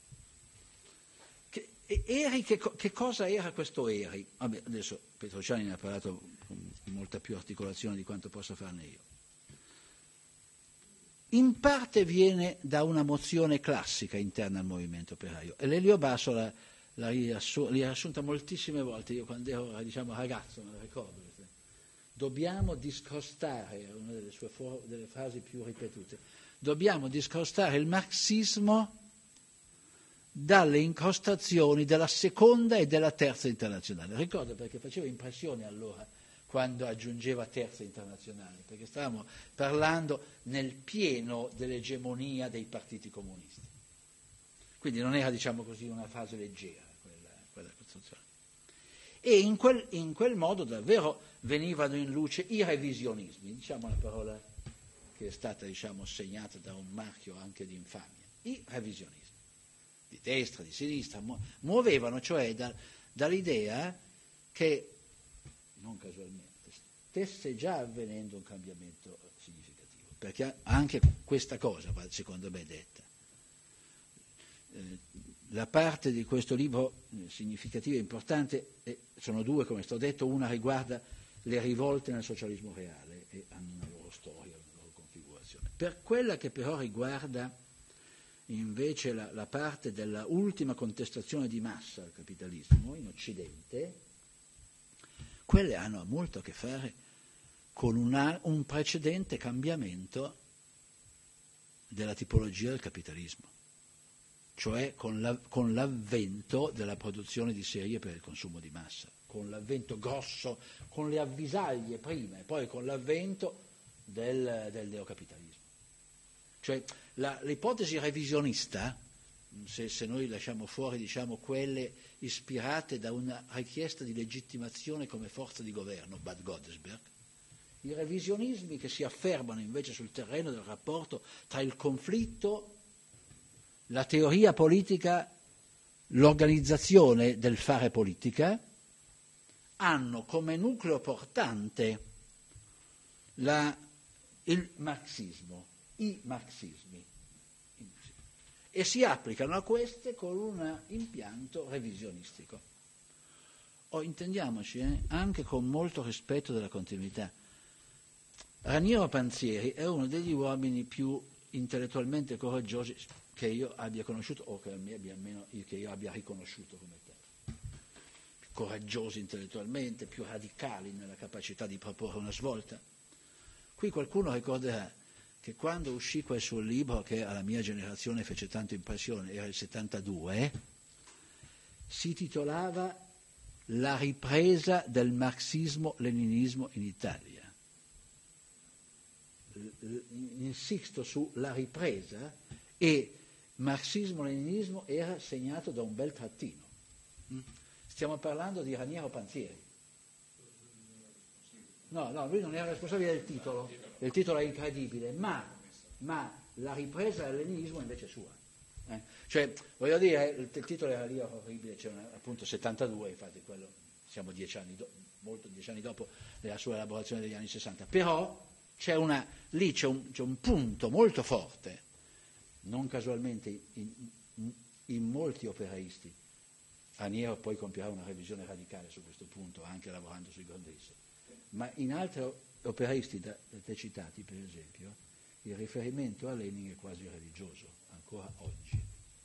Che, eri, che, che cosa era questo eri? Vabbè, adesso Petrociani ne ha parlato con molta più articolazione di quanto possa farne io. In parte viene da una mozione classica interna al movimento operaio, e l'Elio Basso l'ha, l'ha riassunta moltissime volte. Io quando ero, diciamo, ragazzo me la ricordo. Dobbiamo discostare, è una delle sue for- delle frasi più ripetute, dobbiamo discostare il marxismo dalle incrostazioni della seconda e della terza internazionale. Ricordo perché faceva impressione allora quando aggiungeva terza internazionale, perché stavamo parlando nel pieno dell'egemonia dei partiti comunisti. Quindi non era, diciamo così, una frase leggera quella, quella costruzione. E in quel, in quel modo davvero venivano in luce i revisionismi, diciamo una parola che è stata, diciamo, segnata da un marchio anche di infamia, i revisionismi, di destra, di sinistra, muovevano cioè da, dall'idea che, non casualmente, stesse già avvenendo un cambiamento significativo, perché anche questa cosa va secondo me detta. eh, la parte di questo libro eh, significativa e importante, eh, sono due, come sto detto, una riguarda le rivolte nel socialismo reale e hanno una loro storia, una loro configurazione. Per quella che però riguarda invece la, la parte della ultima contestazione di massa al capitalismo in Occidente, quelle hanno molto a che fare con una, un precedente cambiamento della tipologia del capitalismo, cioè con, la, con l'avvento della produzione di serie per il consumo di massa, con l'avvento grosso, con le avvisaglie prima e poi con l'avvento del, del neocapitalismo. Cioè la, l'ipotesi revisionista, se, se noi lasciamo fuori diciamo, quelle ispirate da una richiesta di legittimazione come forza di governo, Bad Godesberg, i revisionismi che si affermano invece sul terreno del rapporto tra il conflitto, la teoria politica, l'organizzazione del fare politica, hanno come nucleo portante la, il marxismo, i marxismi, e si applicano a queste con un impianto revisionistico. O intendiamoci, eh, anche con molto rispetto della continuità. Raniero Panzieri è uno degli uomini più intellettualmente coraggiosi che io abbia conosciuto, o che, abbia, almeno, che io abbia riconosciuto come te. Più coraggiosi intellettualmente, più radicali nella capacità di proporre una svolta. Qui qualcuno ricorderà che quando uscì quel suo libro, che alla mia generazione fece tanto impressione, era il settantadue, si titolava La ripresa del marxismo-leninismo in Italia. Insisto su la ripresa, e marxismo-leninismo era segnato da un bel trattino. Stiamo parlando di Raniero Panzieri. No, no, lui non era responsabile del titolo, il titolo è incredibile, ma, ma la ripresa del leninismo invece è sua. Eh? Cioè, voglio dire, il, il titolo era lì orribile, c'era appunto settantadue, infatti quello, siamo dieci anni, do, molto dieci anni dopo della sua elaborazione degli anni sessanta, però c'è una, lì c'è un, c'è un punto molto forte, non casualmente in, in, in molti operaisti. Raniero poi compierà una revisione radicale su questo punto, anche lavorando sui Grandezza. Ma in altri operaisti da, da te citati, per esempio, il riferimento a Lenin è quasi religioso, ancora oggi.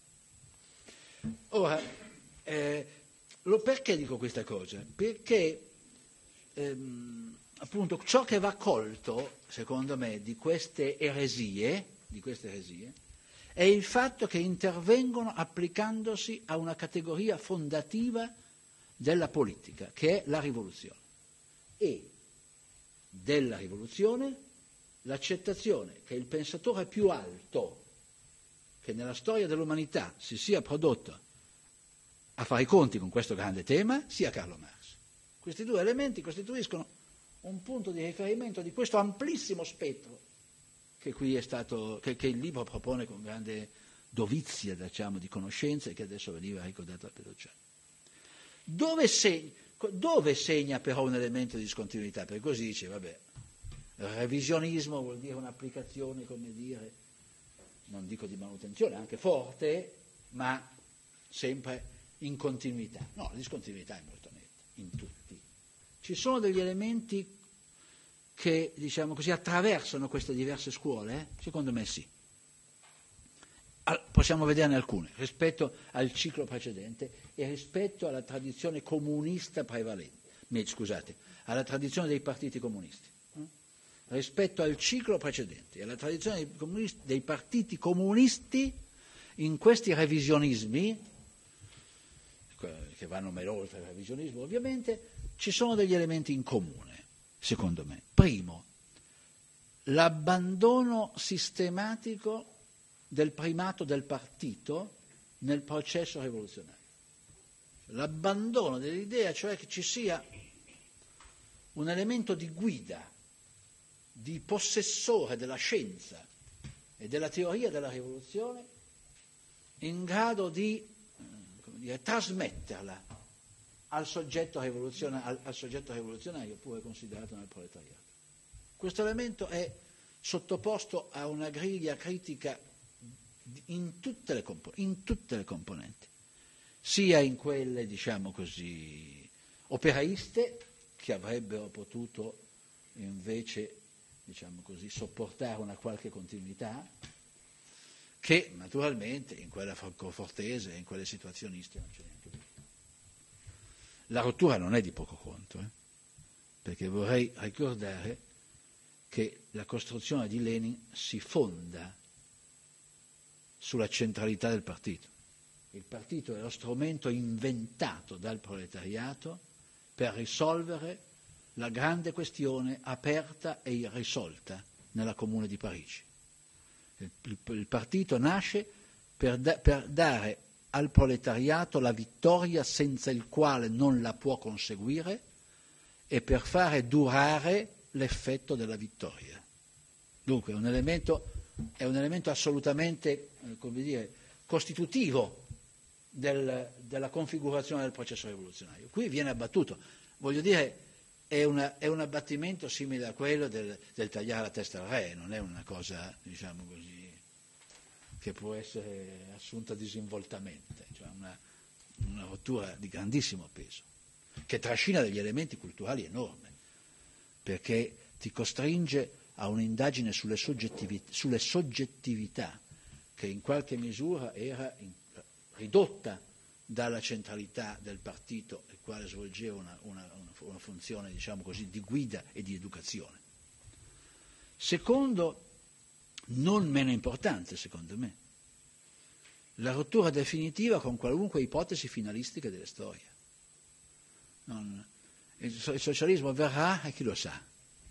Ora, eh, lo, perché dico questa cosa? Perché ehm, appunto ciò che va colto, secondo me, di queste eresie, di queste eresie, è il fatto che intervengono applicandosi a una categoria fondativa della politica, che è la rivoluzione. E della rivoluzione l'accettazione che il pensatore più alto che nella storia dell'umanità si sia prodotto a fare i conti con questo grande tema sia Carlo Marx. Questi due elementi costituiscono un punto di riferimento di questo amplissimo spettro che qui è stato, che, che il libro propone con grande dovizia, diciamo, di conoscenze, che adesso veniva ricordato da Pedrocciani. Dove segna, dove segna però un elemento di discontinuità? Perché così dice, vabbè, il revisionismo vuol dire un'applicazione, come dire, non dico di manutenzione, anche forte, ma sempre in continuità. No, la discontinuità è molto netta, in tutti. Ci sono degli elementi che, diciamo così, attraversano queste diverse scuole? Secondo me sì. Al, possiamo vederne alcune, rispetto al ciclo precedente e rispetto alla tradizione comunista prevalente, scusate, alla tradizione dei partiti comunisti. Eh? Rispetto al ciclo precedente e alla tradizione dei, dei partiti comunisti, in questi revisionismi, che vanno meno oltre il revisionismo ovviamente, ci sono degli elementi in comune. Secondo me. Primo, l'abbandono sistematico del primato del partito nel processo rivoluzionario. L'abbandono dell'idea, cioè che ci sia un elemento di guida, di possessore della scienza e della teoria della rivoluzione in grado di, come dire, trasmetterla al soggetto rivoluzionario, al, al soggetto rivoluzionario pure considerato nel proletariato. Questo elemento è sottoposto a una griglia critica in tutte le, compo- in tutte le componenti, sia in quelle, diciamo così, operaiste, che avrebbero potuto invece, diciamo così, sopportare una qualche continuità, che naturalmente in quella francofortese e in quelle situazioniste non c'è neanche più. La rottura non è di poco conto, eh? Perché vorrei ricordare che la costruzione di Lenin si fonda sulla centralità del partito. Il partito è lo strumento inventato dal proletariato per risolvere la grande questione aperta e irrisolta nella Comune di Parigi. Il, il, il partito nasce per, da, per dare al proletariato la vittoria senza il quale non la può conseguire e per fare durare l'effetto della vittoria. Dunque è un elemento, è un elemento assolutamente, eh, come dire, costitutivo del, della configurazione del processo rivoluzionario. Qui viene abbattuto, voglio dire, è, una, è un abbattimento simile a quello del, del tagliare la testa al re, non è una cosa, diciamo così, che può essere assunta disinvoltamente, cioè una, una rottura di grandissimo peso, che trascina degli elementi culturali enormi, perché ti costringe a un'indagine sulle soggettività, sulle soggettività che in qualche misura era in, ridotta dalla centralità del partito, il quale svolgeva una, una, una funzione, diciamo così, di guida e di educazione. Secondo, non meno importante secondo me, la rottura definitiva con qualunque ipotesi finalistica delle storie. Non, il, il socialismo verrà e chi lo sa.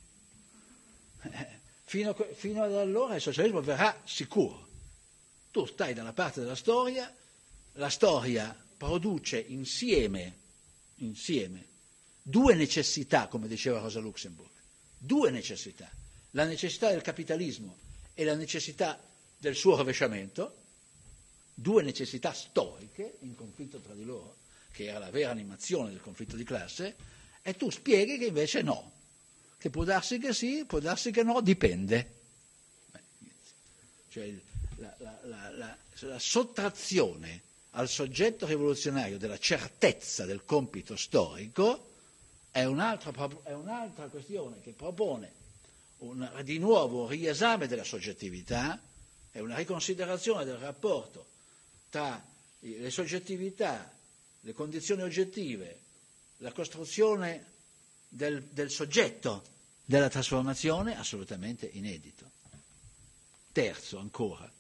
Eh, fino, fino ad allora il socialismo verrà sicuro. Tu stai dalla parte della storia, la storia produce insieme, insieme due necessità, come diceva Rosa Luxemburg, due necessità, la necessità del capitalismo e la necessità del suo rovesciamento, due necessità storiche in conflitto tra di loro, che era la vera animazione del conflitto di classe, e tu spieghi che invece no, che può darsi che sì, può darsi che no, dipende. Beh, cioè la, la, la, la, la sottrazione al soggetto rivoluzionario della certezza del compito storico è un'altra, è un'altra questione che propone una, di nuovo un riesame della soggettività e una riconsiderazione del rapporto tra le soggettività, le condizioni oggettive, la costruzione del, del soggetto della trasformazione assolutamente inedito. Terzo, ancora,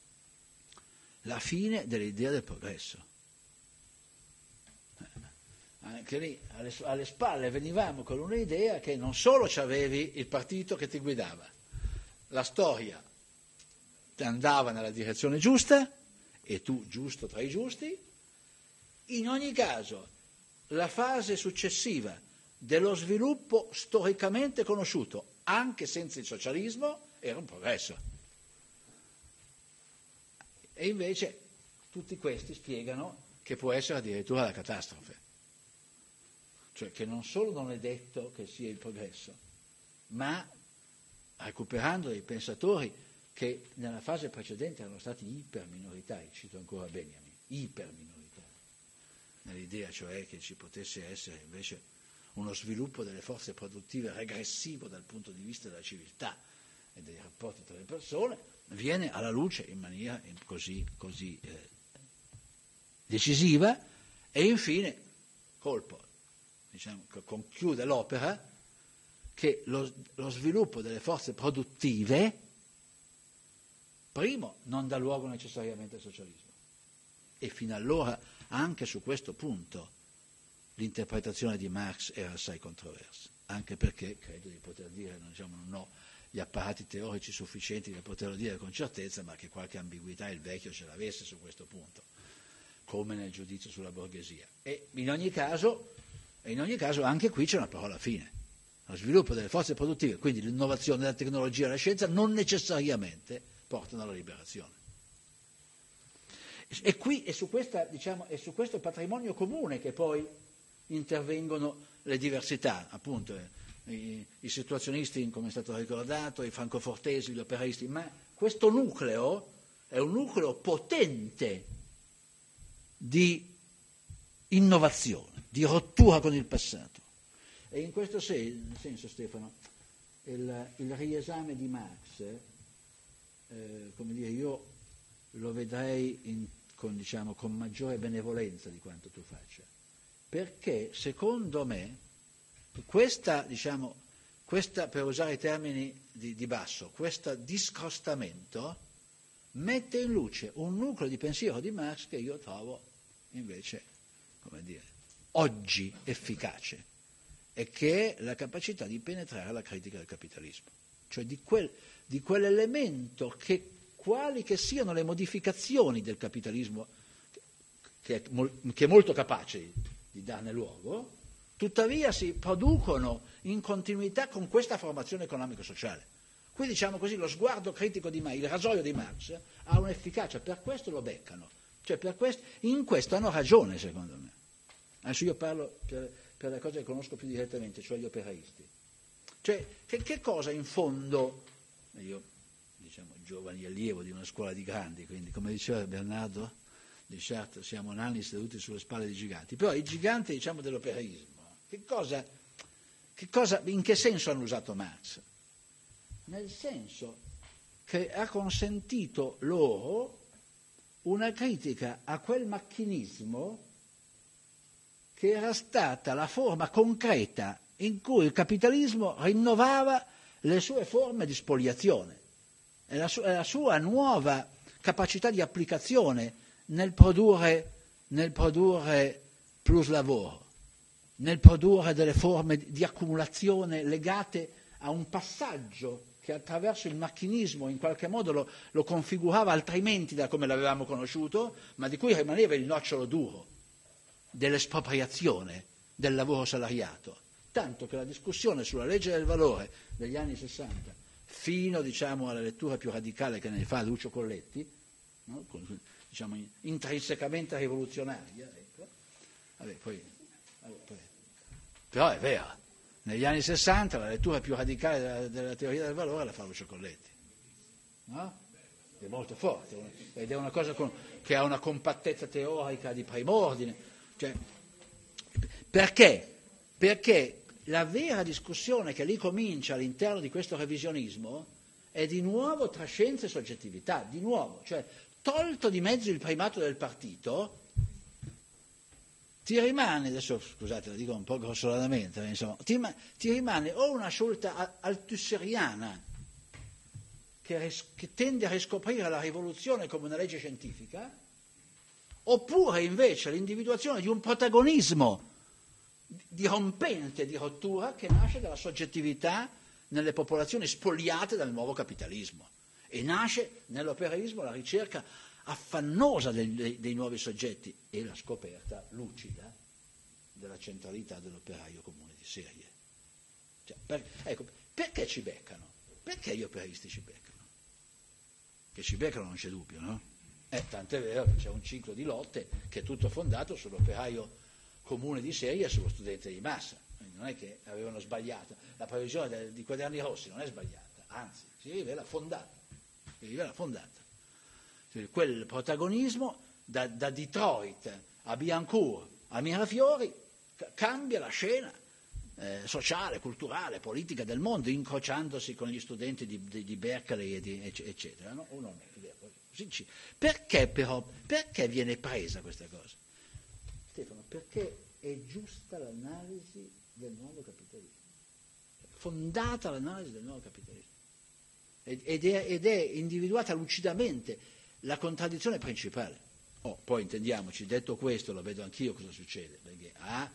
la fine dell'idea del progresso. Anche lì, alle, alle spalle venivamo con un'idea che non solo c'avevi il partito che ti guidava, la storia andava nella direzione giusta e tu giusto tra i giusti, in ogni caso la fase successiva dello sviluppo storicamente conosciuto, anche senza il socialismo, era un progresso. E invece tutti questi spiegano che può essere addirittura la catastrofe. Cioè che non solo non è detto che sia il progresso, ma recuperando dei pensatori che nella fase precedente erano stati iperminoritari, cito ancora Benjamin, iperminoritari, nell'idea cioè che ci potesse essere invece uno sviluppo delle forze produttive regressivo dal punto di vista della civiltà e dei rapporti tra le persone, viene alla luce in maniera così, così eh, decisiva. E infine, colpo, diciamo, che conclude l'opera, che lo, lo sviluppo delle forze produttive, primo, non dà luogo necessariamente al socialismo, e fino allora anche su questo punto l'interpretazione di Marx era assai controversa, anche perché credo di poter dire, diciamo, non ho gli apparati teorici sufficienti per poterlo dire con certezza, ma che qualche ambiguità il vecchio ce l'avesse su questo punto, come nel giudizio sulla borghesia. E in ogni caso, in ogni caso anche qui c'è una parola fine. Lo sviluppo delle forze produttive, quindi l'innovazione della tecnologia e della scienza, non necessariamente portano alla liberazione. E qui è su, questa, diciamo, è su questo patrimonio comune che poi intervengono le diversità, appunto, i, i situazionisti, come è stato ricordato, i francofortesi, gli operaisti, ma questo nucleo è un nucleo potente di innovazione, di rottura con il passato. E in questo senso, Stefano, il, il riesame di Marx, eh, come dire, io lo vedrei in, con, diciamo, con maggiore benevolenza di quanto tu faccia, perché secondo me questa, diciamo, questa, per usare i termini di, di Basso, questo discostamento mette in luce un nucleo di pensiero di Marx che io trovo invece, come dire, oggi efficace, e che è la capacità di penetrare la critica del capitalismo, cioè di, quel, di quell'elemento che, quali che siano le modificazioni del capitalismo, che è, che è molto capace di, di darne luogo, tuttavia si producono in continuità con questa formazione economico-sociale. Qui, diciamo così, lo sguardo critico di Marx, il rasoio di Marx, ha un'efficacia, per questo lo beccano, cioè per questo, in questo hanno ragione, secondo me. Adesso io parlo per, per le cose che conosco più direttamente, cioè gli operaisti. Cioè, che, che cosa in fondo, io, diciamo, giovane allievo di una scuola di grandi, quindi, come diceva Bernardo di Chartres, siamo nani seduti sulle spalle di giganti, però i giganti, diciamo, dell'operaismo, che cosa, che cosa, in che senso hanno usato Marx? Nel senso che ha consentito loro una critica a quel macchinismo che era stata la forma concreta in cui il capitalismo rinnovava le sue forme di spoliazione e la sua, la sua nuova capacità di applicazione nel produrre, nel produrre plus lavoro, nel produrre delle forme di accumulazione legate a un passaggio che attraverso il macchinismo in qualche modo lo, lo configurava altrimenti da come l'avevamo conosciuto, ma di cui rimaneva il nocciolo duro dell'espropriazione del lavoro salariato. Tanto che la discussione sulla legge del valore degli anni sessanta, fino, diciamo, alla lettura più radicale che ne fa Lucio Colletti, no? Diciamo, intrinsecamente rivoluzionaria, ecco. Vabbè, poi, vabbè, poi. Però è vero. Negli anni sessanta la lettura più radicale della, della teoria del valore la fa Lucio Colletti, no? È molto forte ed è una cosa con, che ha una compattezza teorica di prim'ordine. Cioè, perché? Perché la vera discussione che lì comincia all'interno di questo revisionismo è di nuovo tra scienza e soggettività, di nuovo, cioè tolto di mezzo il primato del partito, ti rimane, adesso scusate, la dico un po' grossolanamente, insomma, ti, ti rimane o una scelta altusseriana che, res, che tende a riscoprire la rivoluzione come una legge scientifica, oppure invece l'individuazione di un protagonismo dirompente, di rottura, che nasce dalla soggettività nelle popolazioni spoliate dal nuovo capitalismo, e nasce nell'operaismo la ricerca affannosa dei, dei, dei nuovi soggetti e la scoperta lucida della centralità dell'operaio comune di serie. Cioè, per, ecco, perché ci beccano? Perché gli operaisti ci beccano? Che ci beccano non c'è dubbio, no? Eh, tant'è vero che c'è un ciclo di lotte che è tutto fondato sull'operaio comune di serie e sullo studente di massa. Quindi non è che avevano sbagliato. La previsione del, di Quaderni Rossi non è sbagliata, anzi, si rivela fondata. Si rivela fondata. Quel protagonismo da, da Detroit a Biancourt a Mirafiori c- cambia la scena eh, sociale, culturale, politica del mondo, incrociandosi con gli studenti di, di, di Berkeley e di, eccetera, no? O non è vero? Perché però, perché viene presa questa cosa? Stefano, perché è giusta l'analisi del nuovo capitalismo, fondata l'analisi del nuovo capitalismo, ed è, ed è individuata lucidamente la contraddizione principale. Oh, poi intendiamoci, detto questo, lo vedo anch'io cosa succede, perché A,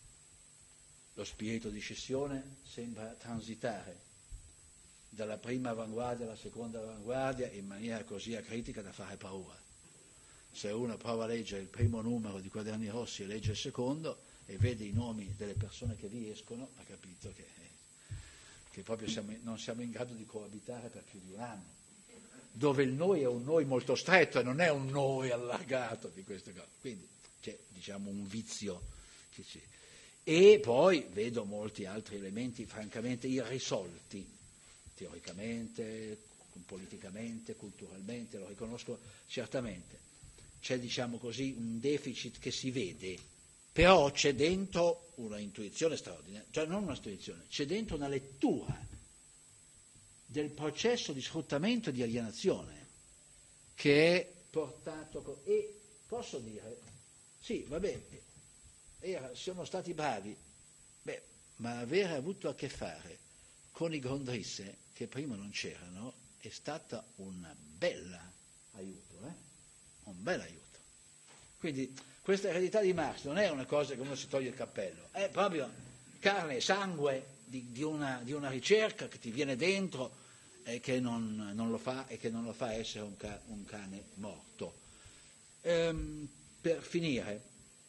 lo spirito di scissione sembra transitare dalla prima avanguardia alla seconda avanguardia in maniera così acritica da fare paura. Se uno prova a leggere il primo numero di Quaderni Rossi e legge il secondo e vede i nomi delle persone che vi escono, ha capito che, che proprio siamo, non siamo in grado di coabitare per più di un anno, dove il noi è un noi molto stretto e non è un noi allargato di queste cose. Quindi c'è, diciamo, un vizio che c'è. E poi vedo molti altri elementi francamente irrisolti, teoricamente, politicamente, culturalmente, lo riconosco certamente. C'è, diciamo così, un deficit che si vede, però c'è dentro una intuizione straordinaria, cioè non una intuizione, c'è dentro una lettura del processo di sfruttamento e di alienazione che è portato, e posso dire, sì, vabbè, era, siamo stati bravi, beh, ma avere avuto a che fare con i Grundrisse, che prima non c'erano, è stata un bel aiuto, eh? un bel aiuto. Quindi questa eredità di Marx non è una cosa che uno si toglie il cappello, è proprio carne e sangue di, di, una, di una ricerca che ti viene dentro e che non, non lo fa e che non lo fa essere un, ca, un cane morto. Ehm, per finire,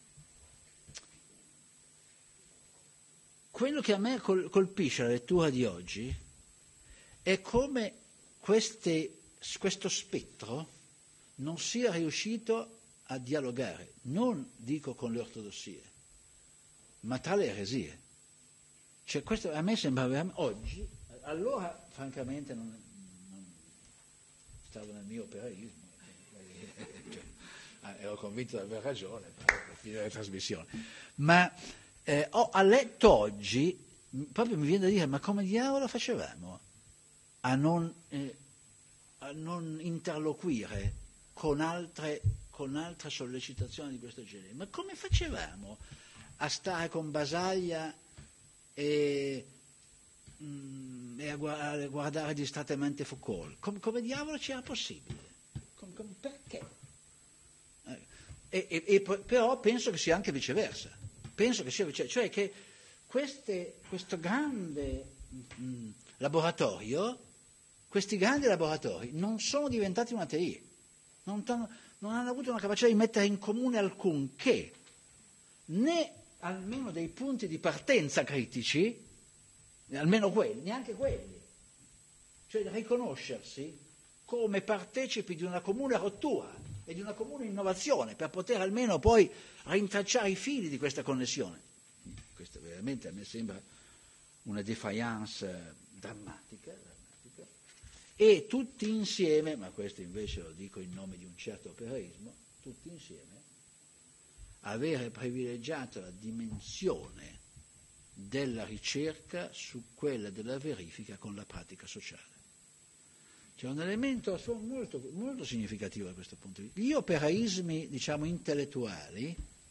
quello che a me col, colpisce la lettura di oggi è come queste, questo spettro non sia riuscito a dialogare, non dico con le ortodossie, ma tra le eresie. Cioè, questo a me sembra veramente, oggi, allora francamente non, non stavo nel mio operaismo, cioè, ero convinto di aver ragione per finire la trasmissione, ma eh, ho a letto oggi, proprio mi viene da dire, ma come diavolo facevamo a non, eh, a non interloquire con altre, con altre sollecitazioni di questo genere? Ma come facevamo a stare con Basaglia e, mm, e a guardare distrattamente Foucault? Com, come diavolo c'era possibile? Com, com, perché? Eh, e, e, e, però penso che sia anche viceversa. Penso che sia viceversa, cioè che queste, questo grande mm, laboratorio, questi grandi laboratori non sono diventati una teoria. Non, non hanno avuto una capacità di mettere in comune alcunché, né almeno dei punti di partenza critici, almeno quelli, neanche quelli, cioè riconoscersi come partecipi di una comune rottura e di una comune innovazione per poter almeno poi rintracciare i fili di questa connessione. Questa veramente a me sembra una défaillance drammatica. E tutti insieme, ma questo invece lo dico in nome di un certo operaismo, tutti insieme, avere privilegiato la dimensione della ricerca su quella della verifica con la pratica sociale. C'è un elemento molto, molto significativo da questo punto di vista. Gli operaismi, diciamo, intellettuali,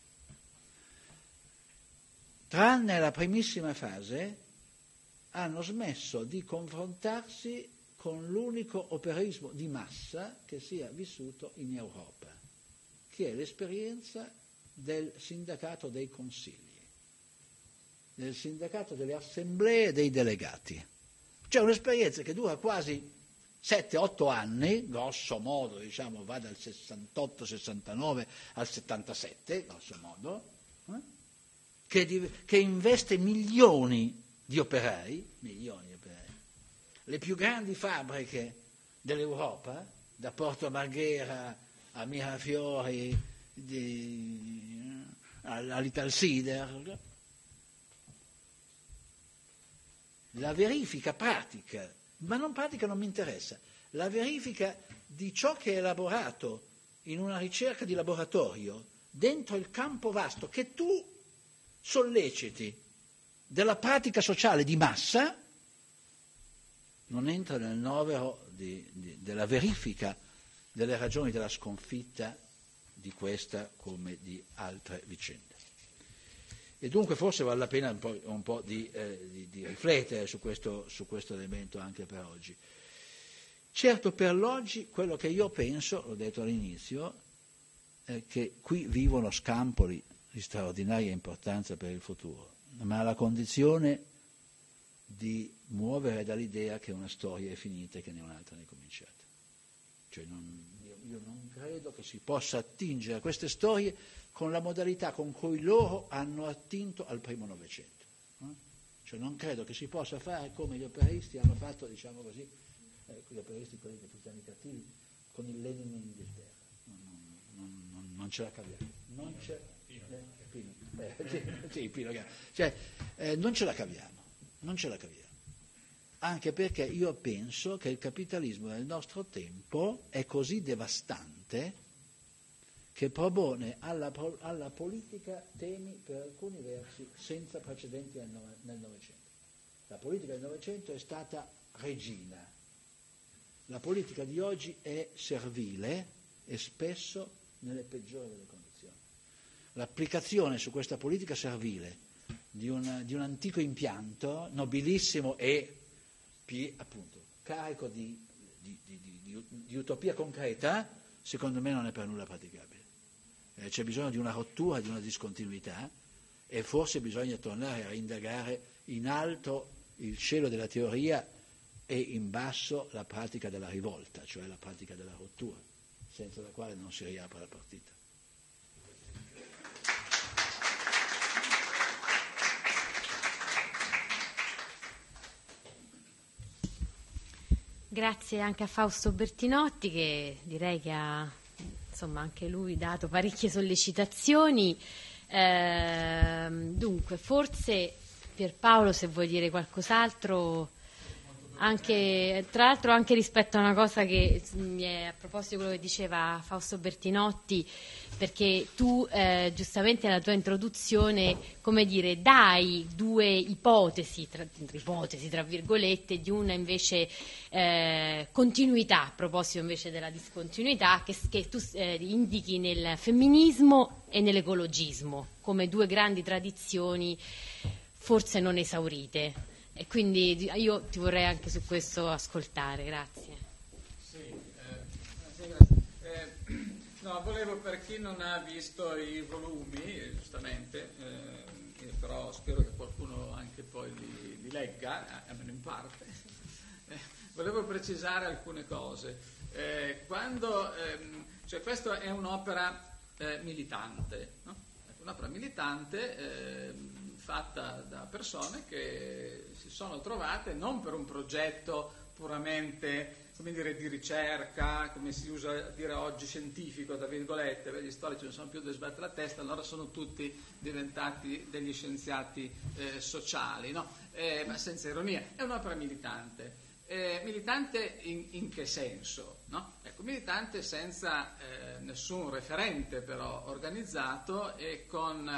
tranne la primissima fase, hanno smesso di confrontarsi con l'unico operaismo di massa che sia vissuto in Europa, che è l'esperienza del sindacato dei consigli, del sindacato delle assemblee dei delegati. C'è un'esperienza che dura quasi sette otto anni, grosso modo, diciamo, va dal sessantotto sessantanove al settantasette, grosso modo, eh? che, di, che investe milioni di operai, milioni di operai, le più grandi fabbriche dell'Europa, da Porto Marghera a Mirafiori, di, all'Italsider, la verifica pratica, ma non pratica non mi interessa, la verifica di ciò che è elaborato in una ricerca di laboratorio dentro il campo vasto che tu solleciti della pratica sociale di massa, non entra nel novero di, di, della verifica delle ragioni della sconfitta di questa come di altre vicende. E dunque forse vale la pena un po', un po' di, eh, di, di riflettere su questo, su questo elemento anche per oggi. Certo, per l'oggi quello che io penso, l'ho detto all'inizio, è che qui vivono scampoli di straordinaria importanza per il futuro, ma alla condizione di muovere dall'idea che una storia è finita e che ne è un'altra ne è cominciata. Cioè non, io, io non credo che si possa attingere a queste storie con la modalità con cui loro hanno attinto al primo Novecento. Eh? Cioè non credo che si possa fare come gli operisti hanno fatto, diciamo così, eh, gli operisti, quelli capitani cattivi, con il Lenin in Inghilterra. Non, non, non, non ce la caviamo. Non ce, eh, Pino, eh, sì, sì, Pino, cioè, eh, non ce la caviamo. Non ce la caviamo. anche perché io penso che il capitalismo nel nostro tempo è così devastante che propone alla, alla politica temi per alcuni versi senza precedenti nel, nel Novecento. La politica del Novecento è stata regina, la politica di oggi è servile e spesso nelle peggiori delle condizioni. L'applicazione su questa politica servile di un, di un antico impianto nobilissimo e appunto carico di, di, di, di, di utopia concreta, secondo me non è per nulla praticabile. Eh, c'è bisogno di una rottura, di una discontinuità, e forse bisogna tornare a indagare in alto il cielo della teoria e in basso la pratica della rivolta, cioè la pratica della rottura, senza la quale non si riapre la partita. Grazie anche a Fausto Bertinotti, che direi che ha insomma anche lui dato parecchie sollecitazioni. Eh, dunque, forse Pierpaolo, se vuoi dire qualcos'altro, anche, tra l'altro anche rispetto a una cosa che mi è, a proposito di quello che diceva Fausto Bertinotti, perché tu eh, giustamente nella tua introduzione, come dire, dai due ipotesi, tra, ipotesi tra virgolette, di una invece eh, continuità, a proposito invece della discontinuità, che, che tu eh, indichi nel femminismo e nell'ecologismo come due grandi tradizioni forse non esaurite. E quindi io ti vorrei anche su questo ascoltare, grazie. Sì, eh, sì, grazie. Eh, no, volevo, per chi non ha visto i volumi, giustamente, eh, però spero che qualcuno anche poi li, li legga, almeno in parte, eh, volevo precisare alcune cose. Eh, quando, ehm, cioè questa è un'opera eh, militante, no? Un'opera militante eh, fatta da persone che si sono trovate non per un progetto puramente, come dire, di ricerca, come si usa dire oggi, scientifico, tra virgolette. Beh, gli storici non sono più da sbattere la testa, allora sono tutti diventati degli scienziati eh, sociali, no? Eh, ma senza ironia, è un'opera militante. Eh, militante in, in che senso? No? Ecco, militante senza eh, nessun referente però organizzato e con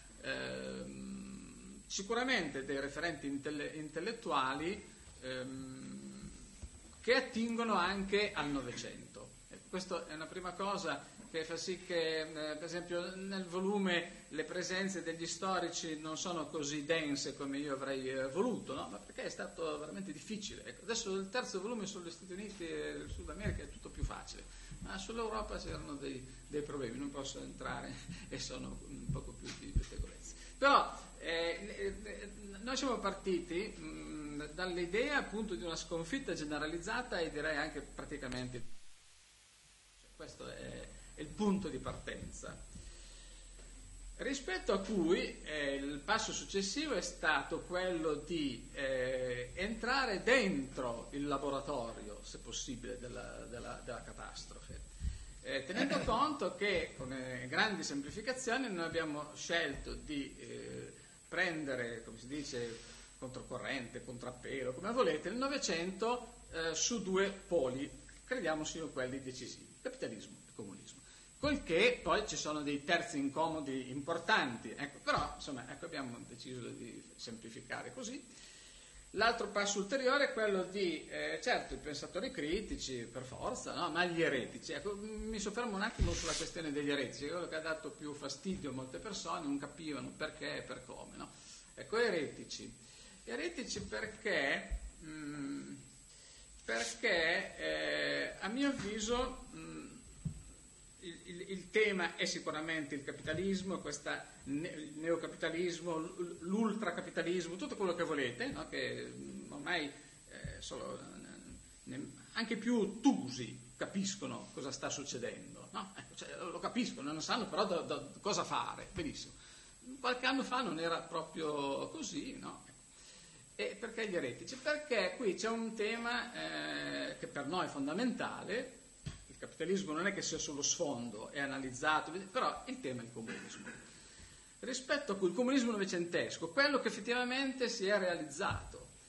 ehm, sicuramente dei referenti intelle- intellettuali ehm, che attingono anche al Novecento. Ecco, questa è una prima cosa che fa sì che, eh, per esempio, nel volume le presenze degli storici non sono così dense come io avrei eh, voluto, no? Ma perché è stato veramente difficile. Ecco, adesso il terzo volume sugli Stati Uniti e il Sud America è tutto più facile, ma sull'Europa c'erano dei, dei problemi, non posso entrare e sono un poco più di pettegolezzi. Però eh, eh, noi siamo partiti mh, dall'idea appunto di una sconfitta generalizzata e direi anche praticamente, cioè, questo è il punto di partenza, rispetto a cui eh, il passo successivo è stato quello di eh, entrare dentro il laboratorio, se possibile, della, della, della catastrofe, eh, tenendo conto che, con eh, grandi semplificazioni, noi abbiamo scelto di eh, prendere, come si dice, controcorrente, contrappelo, come volete, il Novecento eh, su due poli, crediamo siano quelli decisivi: capitalismo e comunismo. Col che poi ci sono dei terzi incomodi importanti, ecco, però insomma, ecco, abbiamo deciso di semplificare così. L'altro passo ulteriore è quello di, eh, certo, i pensatori critici, per forza, no? Ma gli eretici. Ecco, mi soffermo un attimo sulla questione degli eretici, quello che ha dato più fastidio a molte persone, non capivano perché e per come, no? Ecco, eretici. Eretici perché, mh, perché eh, a mio avviso mh, il, il, il tema è sicuramente il capitalismo, questa ne, il neocapitalismo, l'ultracapitalismo, tutto quello che volete, no? Che ormai eh, solo, ne, anche più ottusi capiscono cosa sta succedendo, no? Ecco, cioè, lo capiscono, non sanno però da, da, cosa fare, benissimo. Qualche anno fa non era proprio così, no? E perché gli eretici? Perché qui c'è un tema eh, che per noi è fondamentale. Il capitalismo non è che sia sullo sfondo, è analizzato, però il tema è il comunismo. Rispetto a cui il comunismo novecentesco, quello che effettivamente si è realizzato,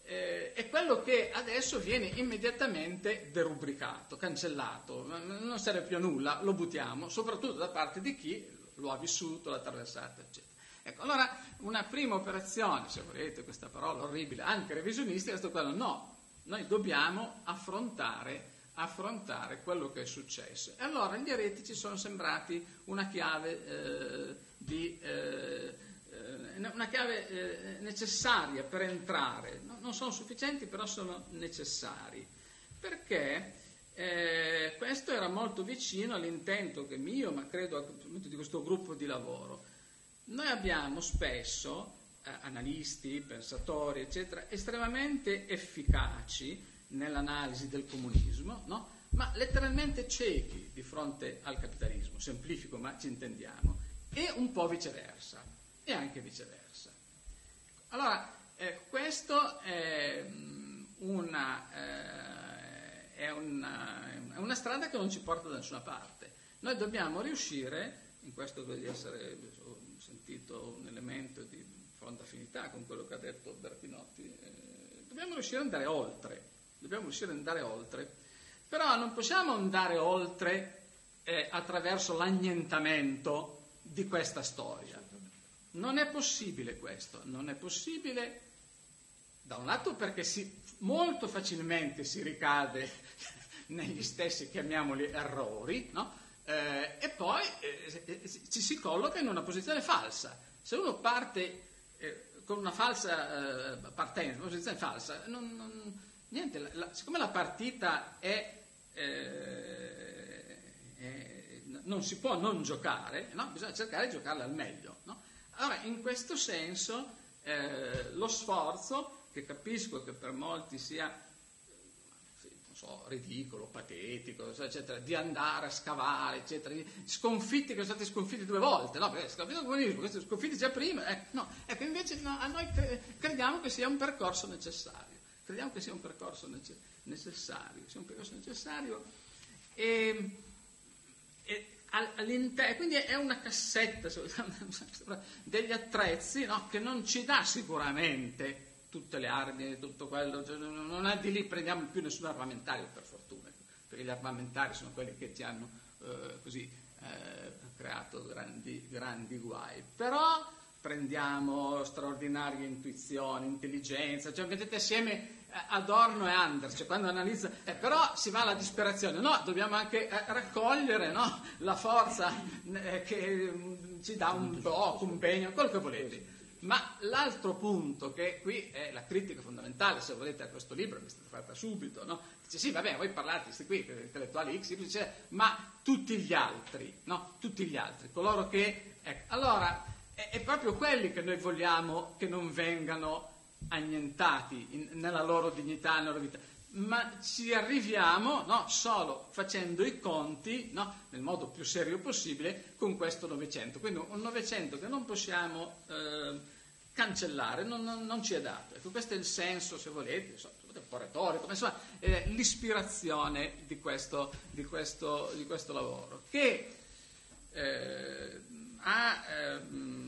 eh, è quello che adesso viene immediatamente derubricato, cancellato, non serve più a nulla, lo buttiamo, soprattutto da parte di chi lo ha vissuto, l'ha attraversato, eccetera. Ecco, allora una prima operazione, se volete questa parola orribile, anche revisionistica, è stato quello, no, noi dobbiamo affrontare, affrontare quello che è successo. E allora gli eretici sono sembrati una chiave eh, di... Eh, una chiave eh, necessaria per entrare, no, non sono sufficienti però sono necessari, perché eh, questo era molto vicino all'intento che mio, ma credo di questo gruppo di lavoro. Noi abbiamo spesso eh, analisti, pensatori, eccetera, estremamente efficaci nell'analisi del comunismo, no? Ma letteralmente ciechi di fronte al capitalismo, semplifico ma ci intendiamo, e un po' viceversa. E anche viceversa. Allora, eh, questo è una, eh, è, una, è una strada che non ci porta da nessuna parte. Noi dobbiamo riuscire, in questo di essere, ho sentito un elemento di fronte affinità con quello che ha detto Bertinotti, eh, dobbiamo riuscire ad andare oltre, dobbiamo riuscire ad andare oltre, però non possiamo andare oltre eh, attraverso l'annientamento di questa storia. Non è possibile questo, non è possibile da un lato perché si, molto facilmente si ricade negli stessi, chiamiamoli, errori, no? eh, e poi eh, ci si colloca in una posizione falsa. Se uno parte eh, con una falsa eh, partenza, una posizione falsa, non, non, niente, la, la, siccome la partita è, eh, è, non si può non giocare, no? Bisogna cercare di giocarla al meglio, no? Allora, in questo senso, eh, lo sforzo, che capisco che per molti sia, non so, ridicolo, patetico, eccetera, di andare a scavare, eccetera, sconfitti che sono stati sconfitti due volte, no, perché sconfitti il comunismo, questi sconfitti già prima, eh, no, ecco, invece no, a noi crediamo che sia un percorso necessario, crediamo che sia un percorso nece- necessario, sia un percorso necessario e... e all'interno, quindi è una cassetta degli attrezzi, no? Che non ci dà sicuramente tutte le armi, tutto quello, cioè non è di lì prendiamo più nessun armamentario, per fortuna, perché gli armamentari sono quelli che ci hanno eh, così eh, creato grandi, grandi guai, però prendiamo straordinarie intuizioni, intelligenza, cioè mettete assieme Adorno e Anders, cioè quando analizza, eh, però si va alla disperazione, no, dobbiamo anche eh, raccogliere, no, la forza eh, che mh, ci dà un blocco, un impegno, quello che volete. Ma l'altro punto, che qui è la critica fondamentale, se volete, a questo libro, che è stata fatta subito, no? Dice sì, va bene, voi parlate, questi qui, intellettuali X, dice, ma tutti gli altri, no? Tutti gli altri, coloro che, ecco, allora, è, è proprio quelli che noi vogliamo che non vengano annientati in, nella loro dignità, nella loro vita, ma ci arriviamo, no, solo facendo i conti, no, nel modo più serio possibile con questo Novecento, quindi un Novecento che non possiamo eh, cancellare, non, non, non ci è dato. Ecco, questo è il senso, se volete, so, un po' retorico, ma insomma eh, l'ispirazione di questo, di, questo, di questo lavoro, che eh, ha eh,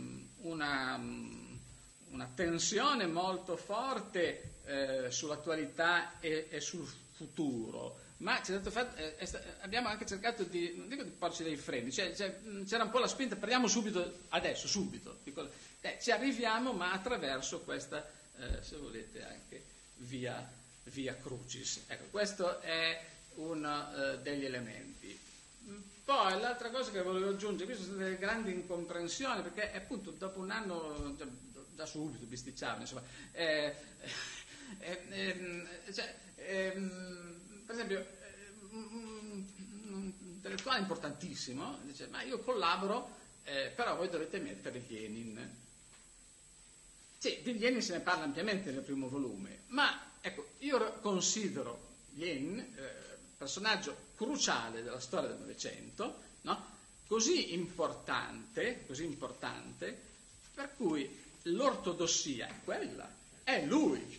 una una tensione molto forte eh, sull'attualità e, e sul futuro, ma c'è dato fatto, eh, è, abbiamo anche cercato di, non dico di porci dei freni, cioè, cioè, c'era un po' la spinta, parliamo subito, adesso, subito, dico, eh, ci arriviamo ma attraverso questa, eh, se volete, anche via, via crucis. Ecco, questo è uno eh, degli elementi. Poi l'altra cosa che volevo aggiungere, queste sono delle grandi incomprensioni, perché appunto dopo un anno... Cioè, da subito bisticciavano, insomma, eh, eh, eh, cioè, eh, per esempio eh, un, un intellettuale importantissimo dice, ma io collaboro, eh, però voi dovete mettere Lenin. Sì, di Lenin se ne parla ampiamente nel primo volume, ma ecco, io considero Lenin eh, personaggio cruciale della storia del Novecento, no? Così importante, così importante, per cui l'ortodossia è quella, è lui,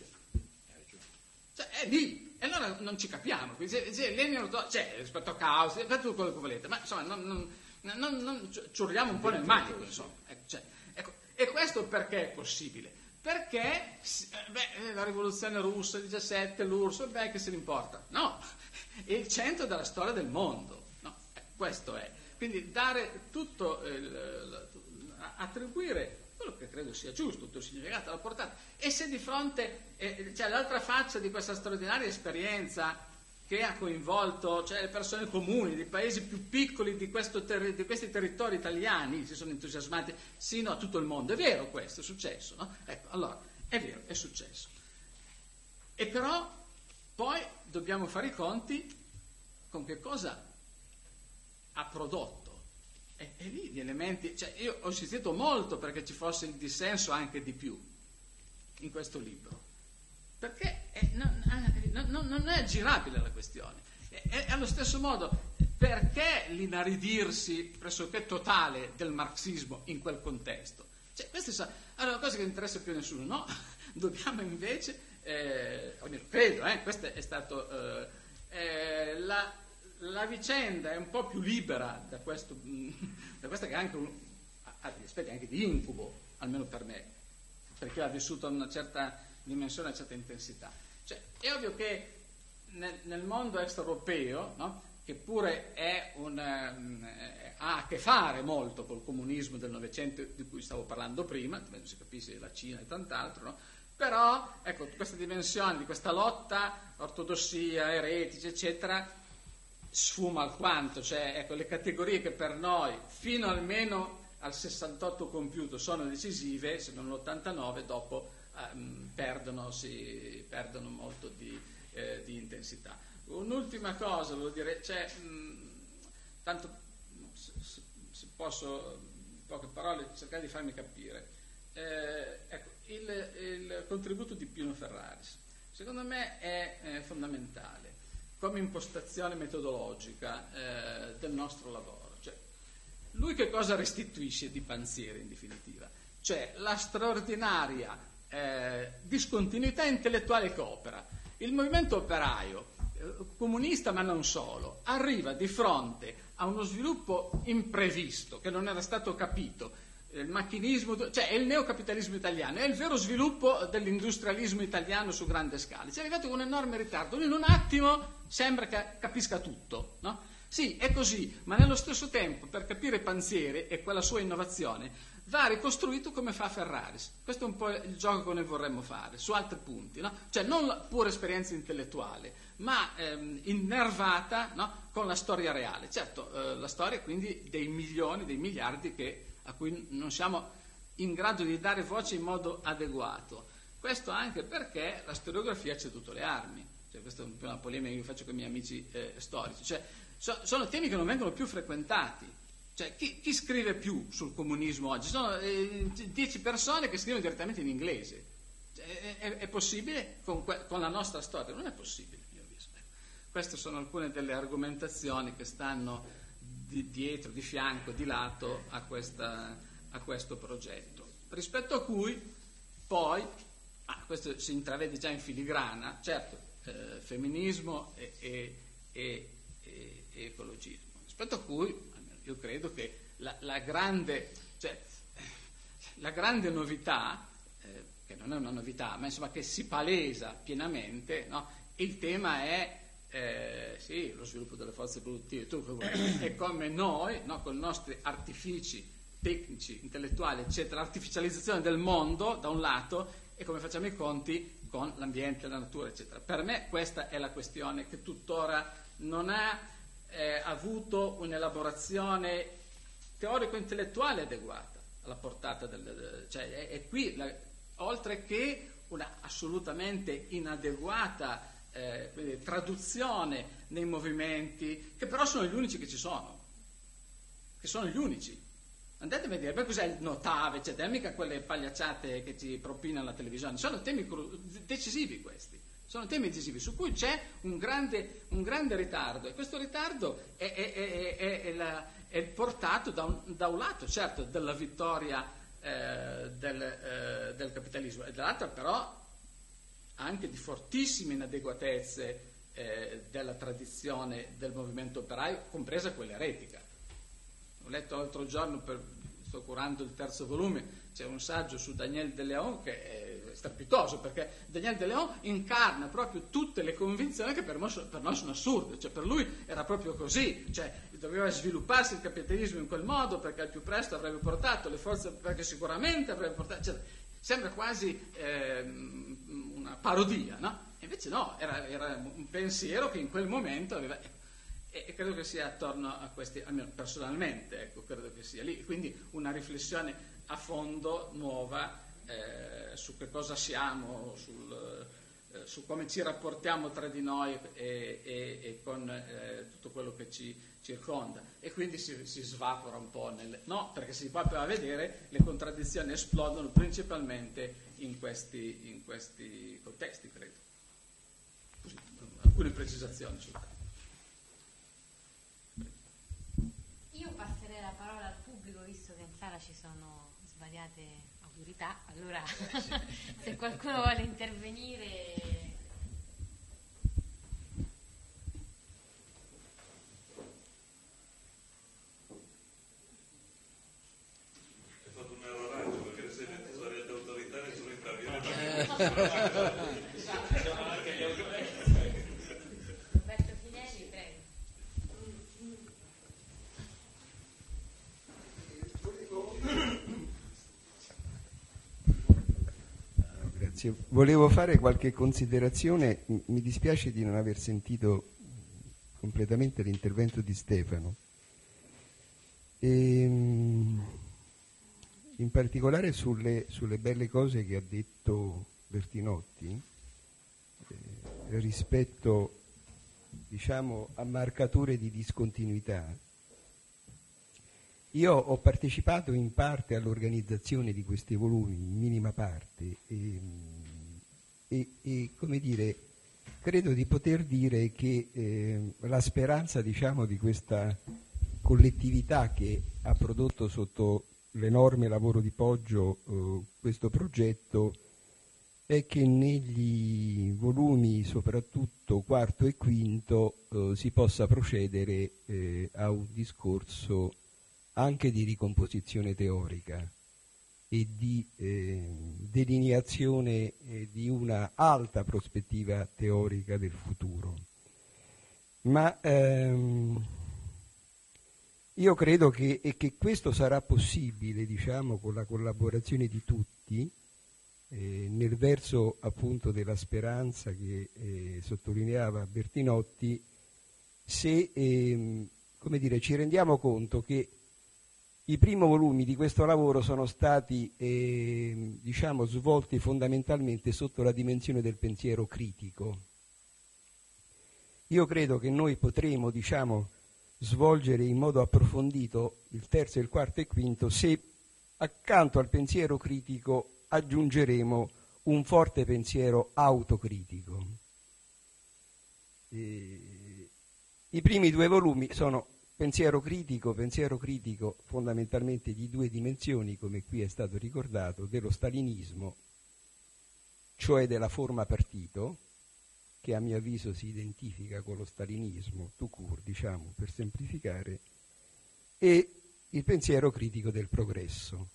cioè è lì, e allora non ci capiamo, se, se Lenin c'è rispetto a Caos, per tutto quello che volete, ma insomma non, non, non, non ci urliamo un po' nel manico, insomma, ecco, cioè, ecco, e questo perché è possibile? perché beh, la rivoluzione russa, il diciassette, l'U R S S, beh, che se ne importa? No, è il centro della storia del mondo, no? Eh, questo è. Quindi dare tutto, il, attribuire quello che credo sia giusto, tutto il significato, la portata. E se di fronte, eh, c'è l'altra faccia di questa straordinaria esperienza che ha coinvolto, cioè, le persone comuni dei paesi più piccoli di, questo ter- di questi territori italiani si sono entusiasmati sino a tutto il mondo. È vero questo, è successo, no? Ecco, allora, è vero, è successo. E però poi dobbiamo fare i conti con che cosa ha prodotto. E, e lì gli elementi, cioè io ho insistito molto perché ci fosse il dissenso anche di più in questo libro. Perché è, non, non, non è aggirabile la questione. È, è allo stesso modo, perché l'inaridirsi pressoché totale del marxismo in quel contesto? Cioè, queste sono allora, cose che non interessa più a nessuno, no? Dobbiamo invece, eh, almeno credo, eh, questo è stato, eh, eh, la, la vicenda è un po' più libera da questo, da questa che è anche un, ha degli aspetti anche di incubo, almeno per me, perché ha vissuto una certa dimensione, una certa intensità. Cioè, è ovvio che nel, nel mondo extraeuropeo, no, che pure è un, eh, ha a che fare molto col comunismo del Novecento di cui stavo parlando prima, non si capisce la Cina e tant'altro, no? Però ecco, questa dimensione di questa lotta ortodossia, eretici, eccetera, sfuma alquanto, cioè ecco, le categorie che per noi fino almeno al sessantotto compiuto sono decisive, se non l'ottantanove dopo Um, perdono, si, perdono molto di, eh, di intensità. Un'ultima cosa, volevo dire, cioè, mh, tanto se, se posso, in poche parole, cercare di farmi capire. Eh, ecco, il, il contributo di Pino Ferraris, secondo me, è eh, fondamentale come impostazione metodologica eh, del nostro lavoro. Cioè, lui che cosa restituisce di Panzieri, in definitiva? Cioè, la straordinaria Eh, discontinuità intellettuale che opera. Il movimento operaio, eh, comunista ma non solo, arriva di fronte a uno sviluppo imprevisto che non era stato capito, eh, il macchinismo, cioè è il neocapitalismo italiano, è il vero sviluppo dell'industrialismo italiano su grande scala. Ci è arrivato con un enorme ritardo, lui in un attimo sembra che capisca tutto, no? Sì, è così, ma nello stesso tempo, per capire Panzieri e quella sua innovazione, va ricostruito come fa Ferraris. Questo è un po' il gioco che noi vorremmo fare, su altri punti, no? Cioè non la pura esperienza intellettuale, ma ehm, innervata, no? Con la storia reale. Certo, eh, la storia quindi dei milioni, dei miliardi che, a cui non siamo in grado di dare voce in modo adeguato. Questo anche perché la storiografia ha ceduto le armi. Cioè, questa è una polemica che io faccio con i miei amici eh, storici. Cioè, so, sono temi che non vengono più frequentati. Cioè, chi, chi scrive più sul comunismo oggi? Sono eh, dieci persone che scrivono direttamente in inglese. Cioè, è, è possibile con, que- con la nostra storia? Non è possibile, a mio avviso. Queste sono alcune delle argomentazioni che stanno di, dietro, di fianco, di lato a, questa, a questo progetto. Rispetto a cui poi, ah, questo si intravede già in filigrana, certo, eh, femminismo e, e, e, e, e ecologismo. Rispetto a cui io credo che la, la, grande, cioè, la grande novità, eh, che non è una novità, ma insomma che si palesa pienamente, no? Il tema è eh, sì, lo sviluppo delle forze produttive, tutto, e come noi, no, con i nostri artifici tecnici, intellettuali, eccetera, l'artificializzazione del mondo da un lato, e come facciamo i conti con l'ambiente, la natura, eccetera. Per me questa è la questione che tuttora non ha Eh, avuto un'elaborazione teorico-intellettuale adeguata alla portata del, del cioè è, è qui la, oltre che una assolutamente inadeguata eh, quindi, traduzione nei movimenti, che però sono gli unici che ci sono, che sono gli unici. Andate a vedere, beh, cos'è il notave, eccetera, mica quelle pagliacciate che ci propina la televisione, sono temi decisivi questi. Sono temi decisivi su cui c'è un grande, un grande ritardo, e questo ritardo è, è, è, è, è, la, è portato da un, da un lato, certo, della vittoria eh, del, eh, del capitalismo, e dall'altro però anche di fortissime inadeguatezze eh, della tradizione del movimento operaio, compresa quella eretica. Ho letto l'altro giorno per, sto curando il terzo volume, c'è un saggio su Daniel de Leon che è strepitoso, perché Daniel de Leon incarna proprio tutte le convinzioni che per noi, per noi sono assurde, cioè per lui era proprio così, cioè doveva svilupparsi il capitalismo in quel modo perché al più presto avrebbe portato le forze, perché sicuramente avrebbe portato, cioè, sembra quasi eh, una parodia, no? E invece no, era, era un pensiero che in quel momento aveva, e, e credo che sia attorno a questi, almeno personalmente, ecco, credo che sia lì, quindi una riflessione a fondo nuova eh, su che cosa siamo, sul, eh, su come ci rapportiamo tra di noi e, e, e con eh, tutto quello che ci circonda, e quindi si, si svapora un po' nel... no, perché si va a vedere le contraddizioni esplodono principalmente in questi, in questi contesti, credo. Così, alcune precisazioni soltanto. Io passerei la parola al pubblico, visto che in sala ci sono svariate autorità, allora se qualcuno vuole intervenire. Roberto Finelli, prego. Grazie. Volevo fare qualche considerazione. Mi dispiace di non aver sentito completamente l'intervento di Stefano. E, in particolare sulle, sulle belle cose che ha detto Bertinotti eh, rispetto, diciamo, a marcature di discontinuità. Io ho partecipato in parte all'organizzazione di questi volumi, in minima parte, e, e, e come dire, credo di poter dire che eh, la speranza, diciamo, di questa collettività che ha prodotto sotto l'enorme lavoro di Poggio eh, questo progetto è che negli volumi, soprattutto quarto e quinto, eh, si possa procedere eh, a un discorso anche di ricomposizione teorica e di eh, delineazione eh, di una alta prospettiva teorica del futuro. Ma ehm, io credo che, e che questo sarà possibile, diciamo, con la collaborazione di tutti, eh, nel verso appunto della speranza che eh, sottolineava Bertinotti, se eh, come dire, ci rendiamo conto che i primi volumi di questo lavoro sono stati eh, diciamo, svolti fondamentalmente sotto la dimensione del pensiero critico. Io credo che noi potremo, diciamo, svolgere in modo approfondito il terzo, il quarto e il quinto se accanto al pensiero critico aggiungeremo un forte pensiero autocritico. E i primi due volumi sono pensiero critico, pensiero critico fondamentalmente di due dimensioni, come qui è stato ricordato, dello stalinismo, cioè della forma partito, che a mio avviso si identifica con lo stalinismo, tout court, diciamo, per semplificare, e il pensiero critico del progresso.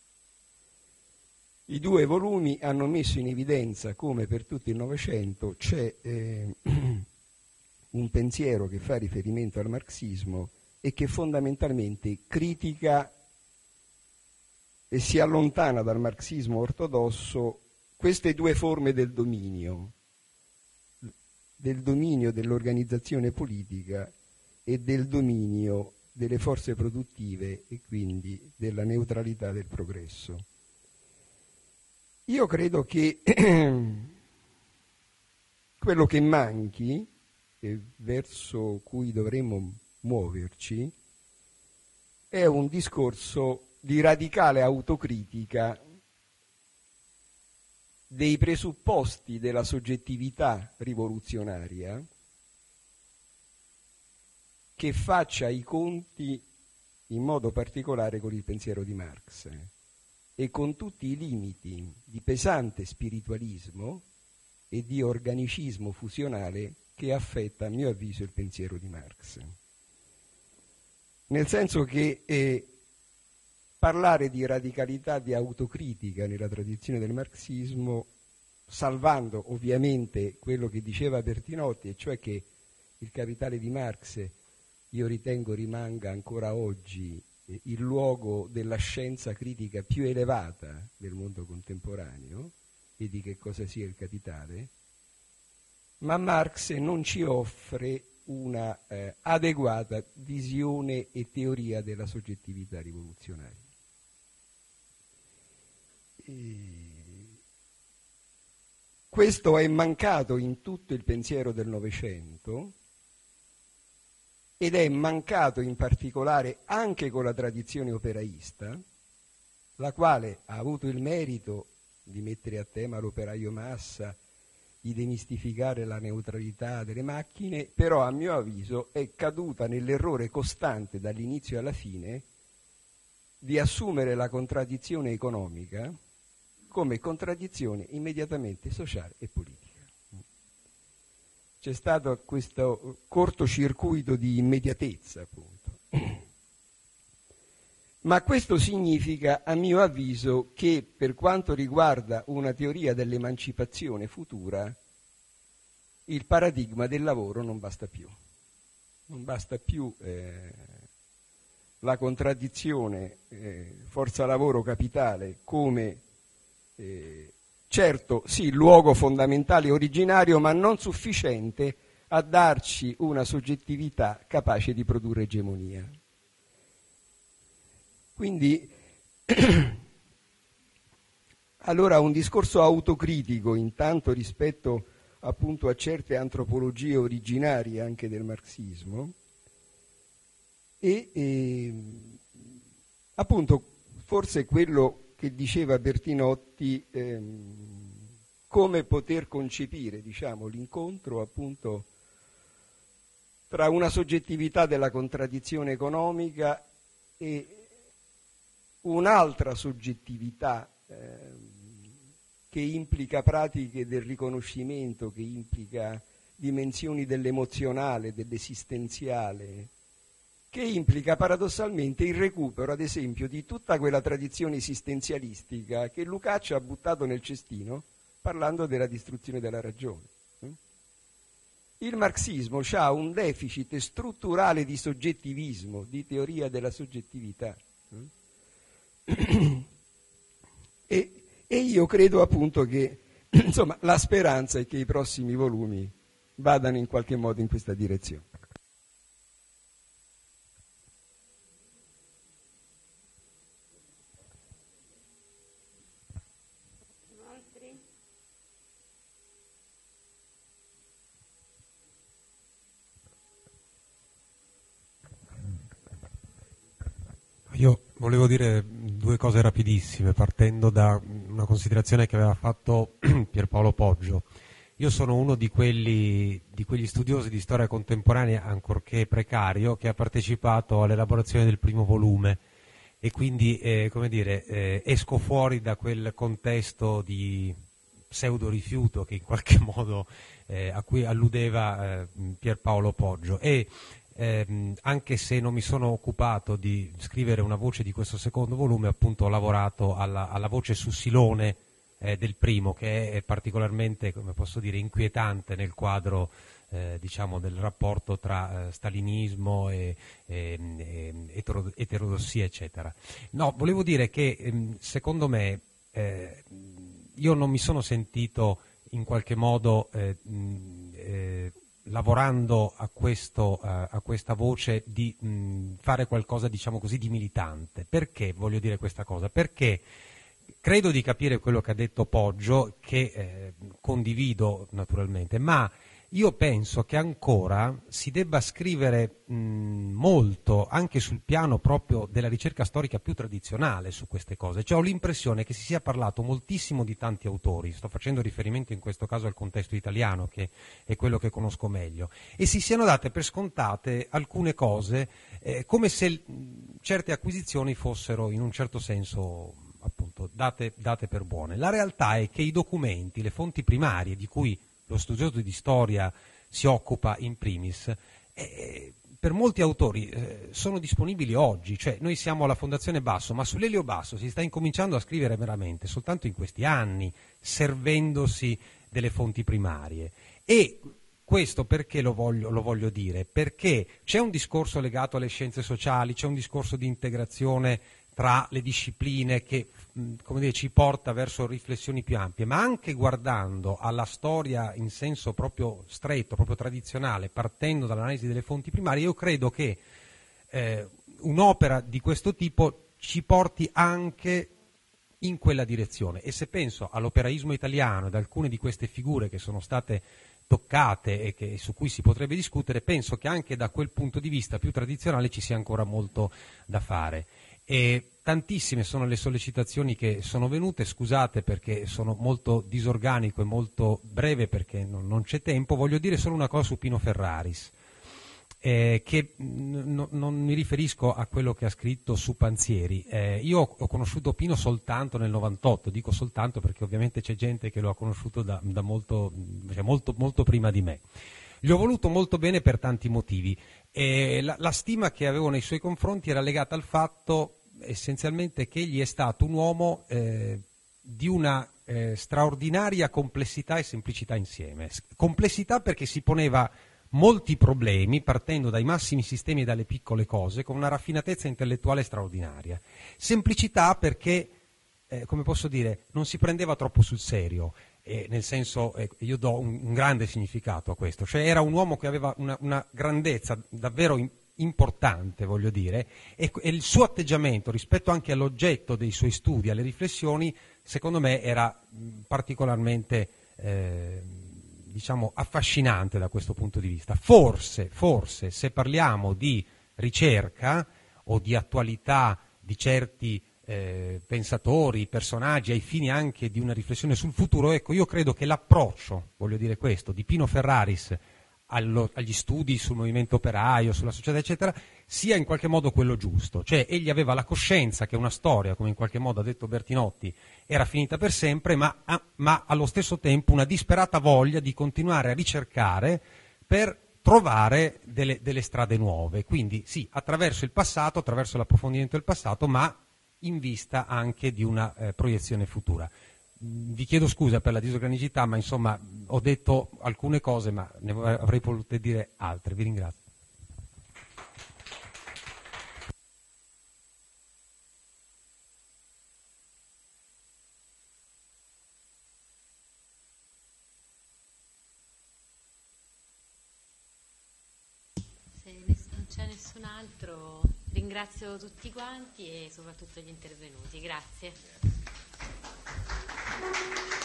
I due volumi hanno messo in evidenza come per tutto il Novecento c'è eh, un pensiero che fa riferimento al marxismo e che fondamentalmente critica e si allontana dal marxismo ortodosso queste due forme del dominio, del dominio dell'organizzazione politica e del dominio delle forze produttive e quindi della neutralità del progresso. Io credo che quello che manchi e verso cui dovremmo muoverci è un discorso di radicale autocritica dei presupposti della soggettività rivoluzionaria che faccia i conti in modo particolare con il pensiero di Marx e con tutti i limiti di pesante spiritualismo e di organicismo fusionale che affetta, a mio avviso, il pensiero di Marx. Nel senso che eh, parlare di radicalità, di autocritica nella tradizione del marxismo, salvando ovviamente quello che diceva Bertinotti, e cioè che il Capitale di Marx, io ritengo, rimanga ancora oggi eh, il luogo della scienza critica più elevata del mondo contemporaneo, e di che cosa sia il capitale, ma Marx non ci offre una eh, adeguata visione e teoria della soggettività rivoluzionaria. E questo è mancato in tutto il pensiero del Novecento ed è mancato in particolare anche con la tradizione operaista, la quale ha avuto il merito di mettere a tema l'operaio massa, di demistificare la neutralità delle macchine, però a mio avviso è caduta nell'errore costante dall'inizio alla fine di assumere la contraddizione economica come contraddizione immediatamente sociale e politica. C'è stato questo cortocircuito di immediatezza, appunto. Ma questo significa, a mio avviso, che per quanto riguarda una teoria dell'emancipazione futura, il paradigma del lavoro non basta più. Non basta più eh, la contraddizione eh, forza lavoro capitale come eh, certo sì luogo fondamentale e originario, ma non sufficiente a darci una soggettività capace di produrre egemonia. Quindi allora un discorso autocritico intanto rispetto appunto a certe antropologie originarie anche del marxismo e, e appunto forse quello che diceva Bertinotti, ehm, come poter concepire, diciamo, l'incontro appunto tra una soggettività della contraddizione economica e un'altra soggettività ehm, che implica pratiche del riconoscimento, che implica dimensioni dell'emozionale, dell'esistenziale, che implica paradossalmente il recupero, ad esempio, di tutta quella tradizione esistenzialistica che Lukács ha buttato nel cestino parlando della distruzione della ragione. Il marxismo ha un deficit strutturale di soggettivismo, di teoria della soggettività. E, e io credo appunto che insomma la speranza è che i prossimi volumi vadano in qualche modo in questa direzione. Io volevo dire due cose rapidissime, partendo da una considerazione che aveva fatto Pierpaolo Poggio. Io sono uno di quelli di quegli studiosi di storia contemporanea, ancorché precario, che ha partecipato all'elaborazione del primo volume e quindi, eh, come dire, eh, esco fuori da quel contesto di pseudo rifiuto che in qualche modo eh, a cui alludeva eh, Pierpaolo Poggio e Eh, anche se non mi sono occupato di scrivere una voce di questo secondo volume, appunto ho lavorato alla, alla voce su Silone eh, del primo, che è particolarmente, come posso dire, inquietante nel quadro eh, diciamo del rapporto tra eh, stalinismo e, e, e etero, eterodossia eccetera. No, volevo dire che ehm, secondo me eh, io non mi sono sentito in qualche modo eh, mh, eh, lavorando a, questo, uh, a questa voce di mh, fare qualcosa, diciamo così, di militante. Perché voglio dire questa cosa? Perché credo di capire quello che ha detto Poggio, che eh, condivido naturalmente, ma io penso che ancora si debba scrivere mh, molto anche sul piano proprio della ricerca storica più tradizionale su queste cose. Cioè ho l'impressione che si sia parlato moltissimo di tanti autori, sto facendo riferimento in questo caso al contesto italiano che è quello che conosco meglio, e si siano date per scontate alcune cose eh, come se mh, certe acquisizioni fossero in un certo senso appunto date, date per buone. La realtà è che i documenti, le fonti primarie di cui lo studioso di storia si occupa in primis, eh, per molti autori eh, sono disponibili oggi, cioè noi siamo alla Fondazione Basso, ma sull'Elio Basso si sta incominciando a scrivere veramente soltanto in questi anni, servendosi delle fonti primarie. E questo perché lo voglio, lo voglio dire? Perché c'è un discorso legato alle scienze sociali, c'è un discorso di integrazione tra le discipline che come dire, ci porta verso riflessioni più ampie, ma anche guardando alla storia in senso proprio stretto, proprio tradizionale, partendo dall'analisi delle fonti primarie, io credo che eh, un'opera di questo tipo ci porti anche in quella direzione. E se penso all'operaismo italiano ed alcune di queste figure che sono state toccate e che, su cui si potrebbe discutere, penso che anche da quel punto di vista più tradizionale ci sia ancora molto da fare. E tantissime sono le sollecitazioni che sono venute, scusate perché sono molto disorganico e molto breve perché non, non c'è tempo, voglio dire solo una cosa su Pino Ferraris, eh, che n- non mi riferisco a quello che ha scritto su Panzieri. Eh, io ho conosciuto Pino soltanto nel novantotto, dico soltanto perché ovviamente c'è gente che lo ha conosciuto da, da molto, cioè molto, molto prima di me. Gli ho voluto molto bene per tanti motivi. E la, la stima che avevo nei suoi confronti era legata al fatto essenzialmente che egli è stato un uomo eh, di una eh, straordinaria complessità e semplicità insieme. S- complessità perché si poneva molti problemi partendo dai massimi sistemi e dalle piccole cose con una raffinatezza intellettuale straordinaria. Semplicità perché, eh, come posso dire, non si prendeva troppo sul serio. Eh, nel senso, eh, io do un, un grande significato a questo, cioè era un uomo che aveva una, una grandezza davvero in, importante, voglio dire, e, e il suo atteggiamento rispetto anche all'oggetto dei suoi studi, alle riflessioni, secondo me era mh, particolarmente eh, diciamo affascinante da questo punto di vista. Forse, forse, se parliamo di ricerca o di attualità di certi Eh, pensatori, personaggi, ai fini anche di una riflessione sul futuro, ecco, io credo che l'approccio, voglio dire questo, di Pino Ferraris allo, agli studi sul movimento operaio, sulla società, eccetera, sia in qualche modo quello giusto. Cioè, egli aveva la coscienza che una storia, come in qualche modo ha detto Bertinotti, era finita per sempre, ma, ma allo stesso tempo una disperata voglia di continuare a ricercare per trovare delle, delle strade nuove. Quindi, sì, attraverso il passato, attraverso l'approfondimento del passato, ma in vista anche di una eh, proiezione futura. Vi chiedo scusa per la disorganicità, ma insomma ho detto alcune cose, ma ne avrei potuto dire altre. Vi ringrazio. Se non c'è nessun altro, ringrazio tutti quanti e soprattutto gli intervenuti. Grazie.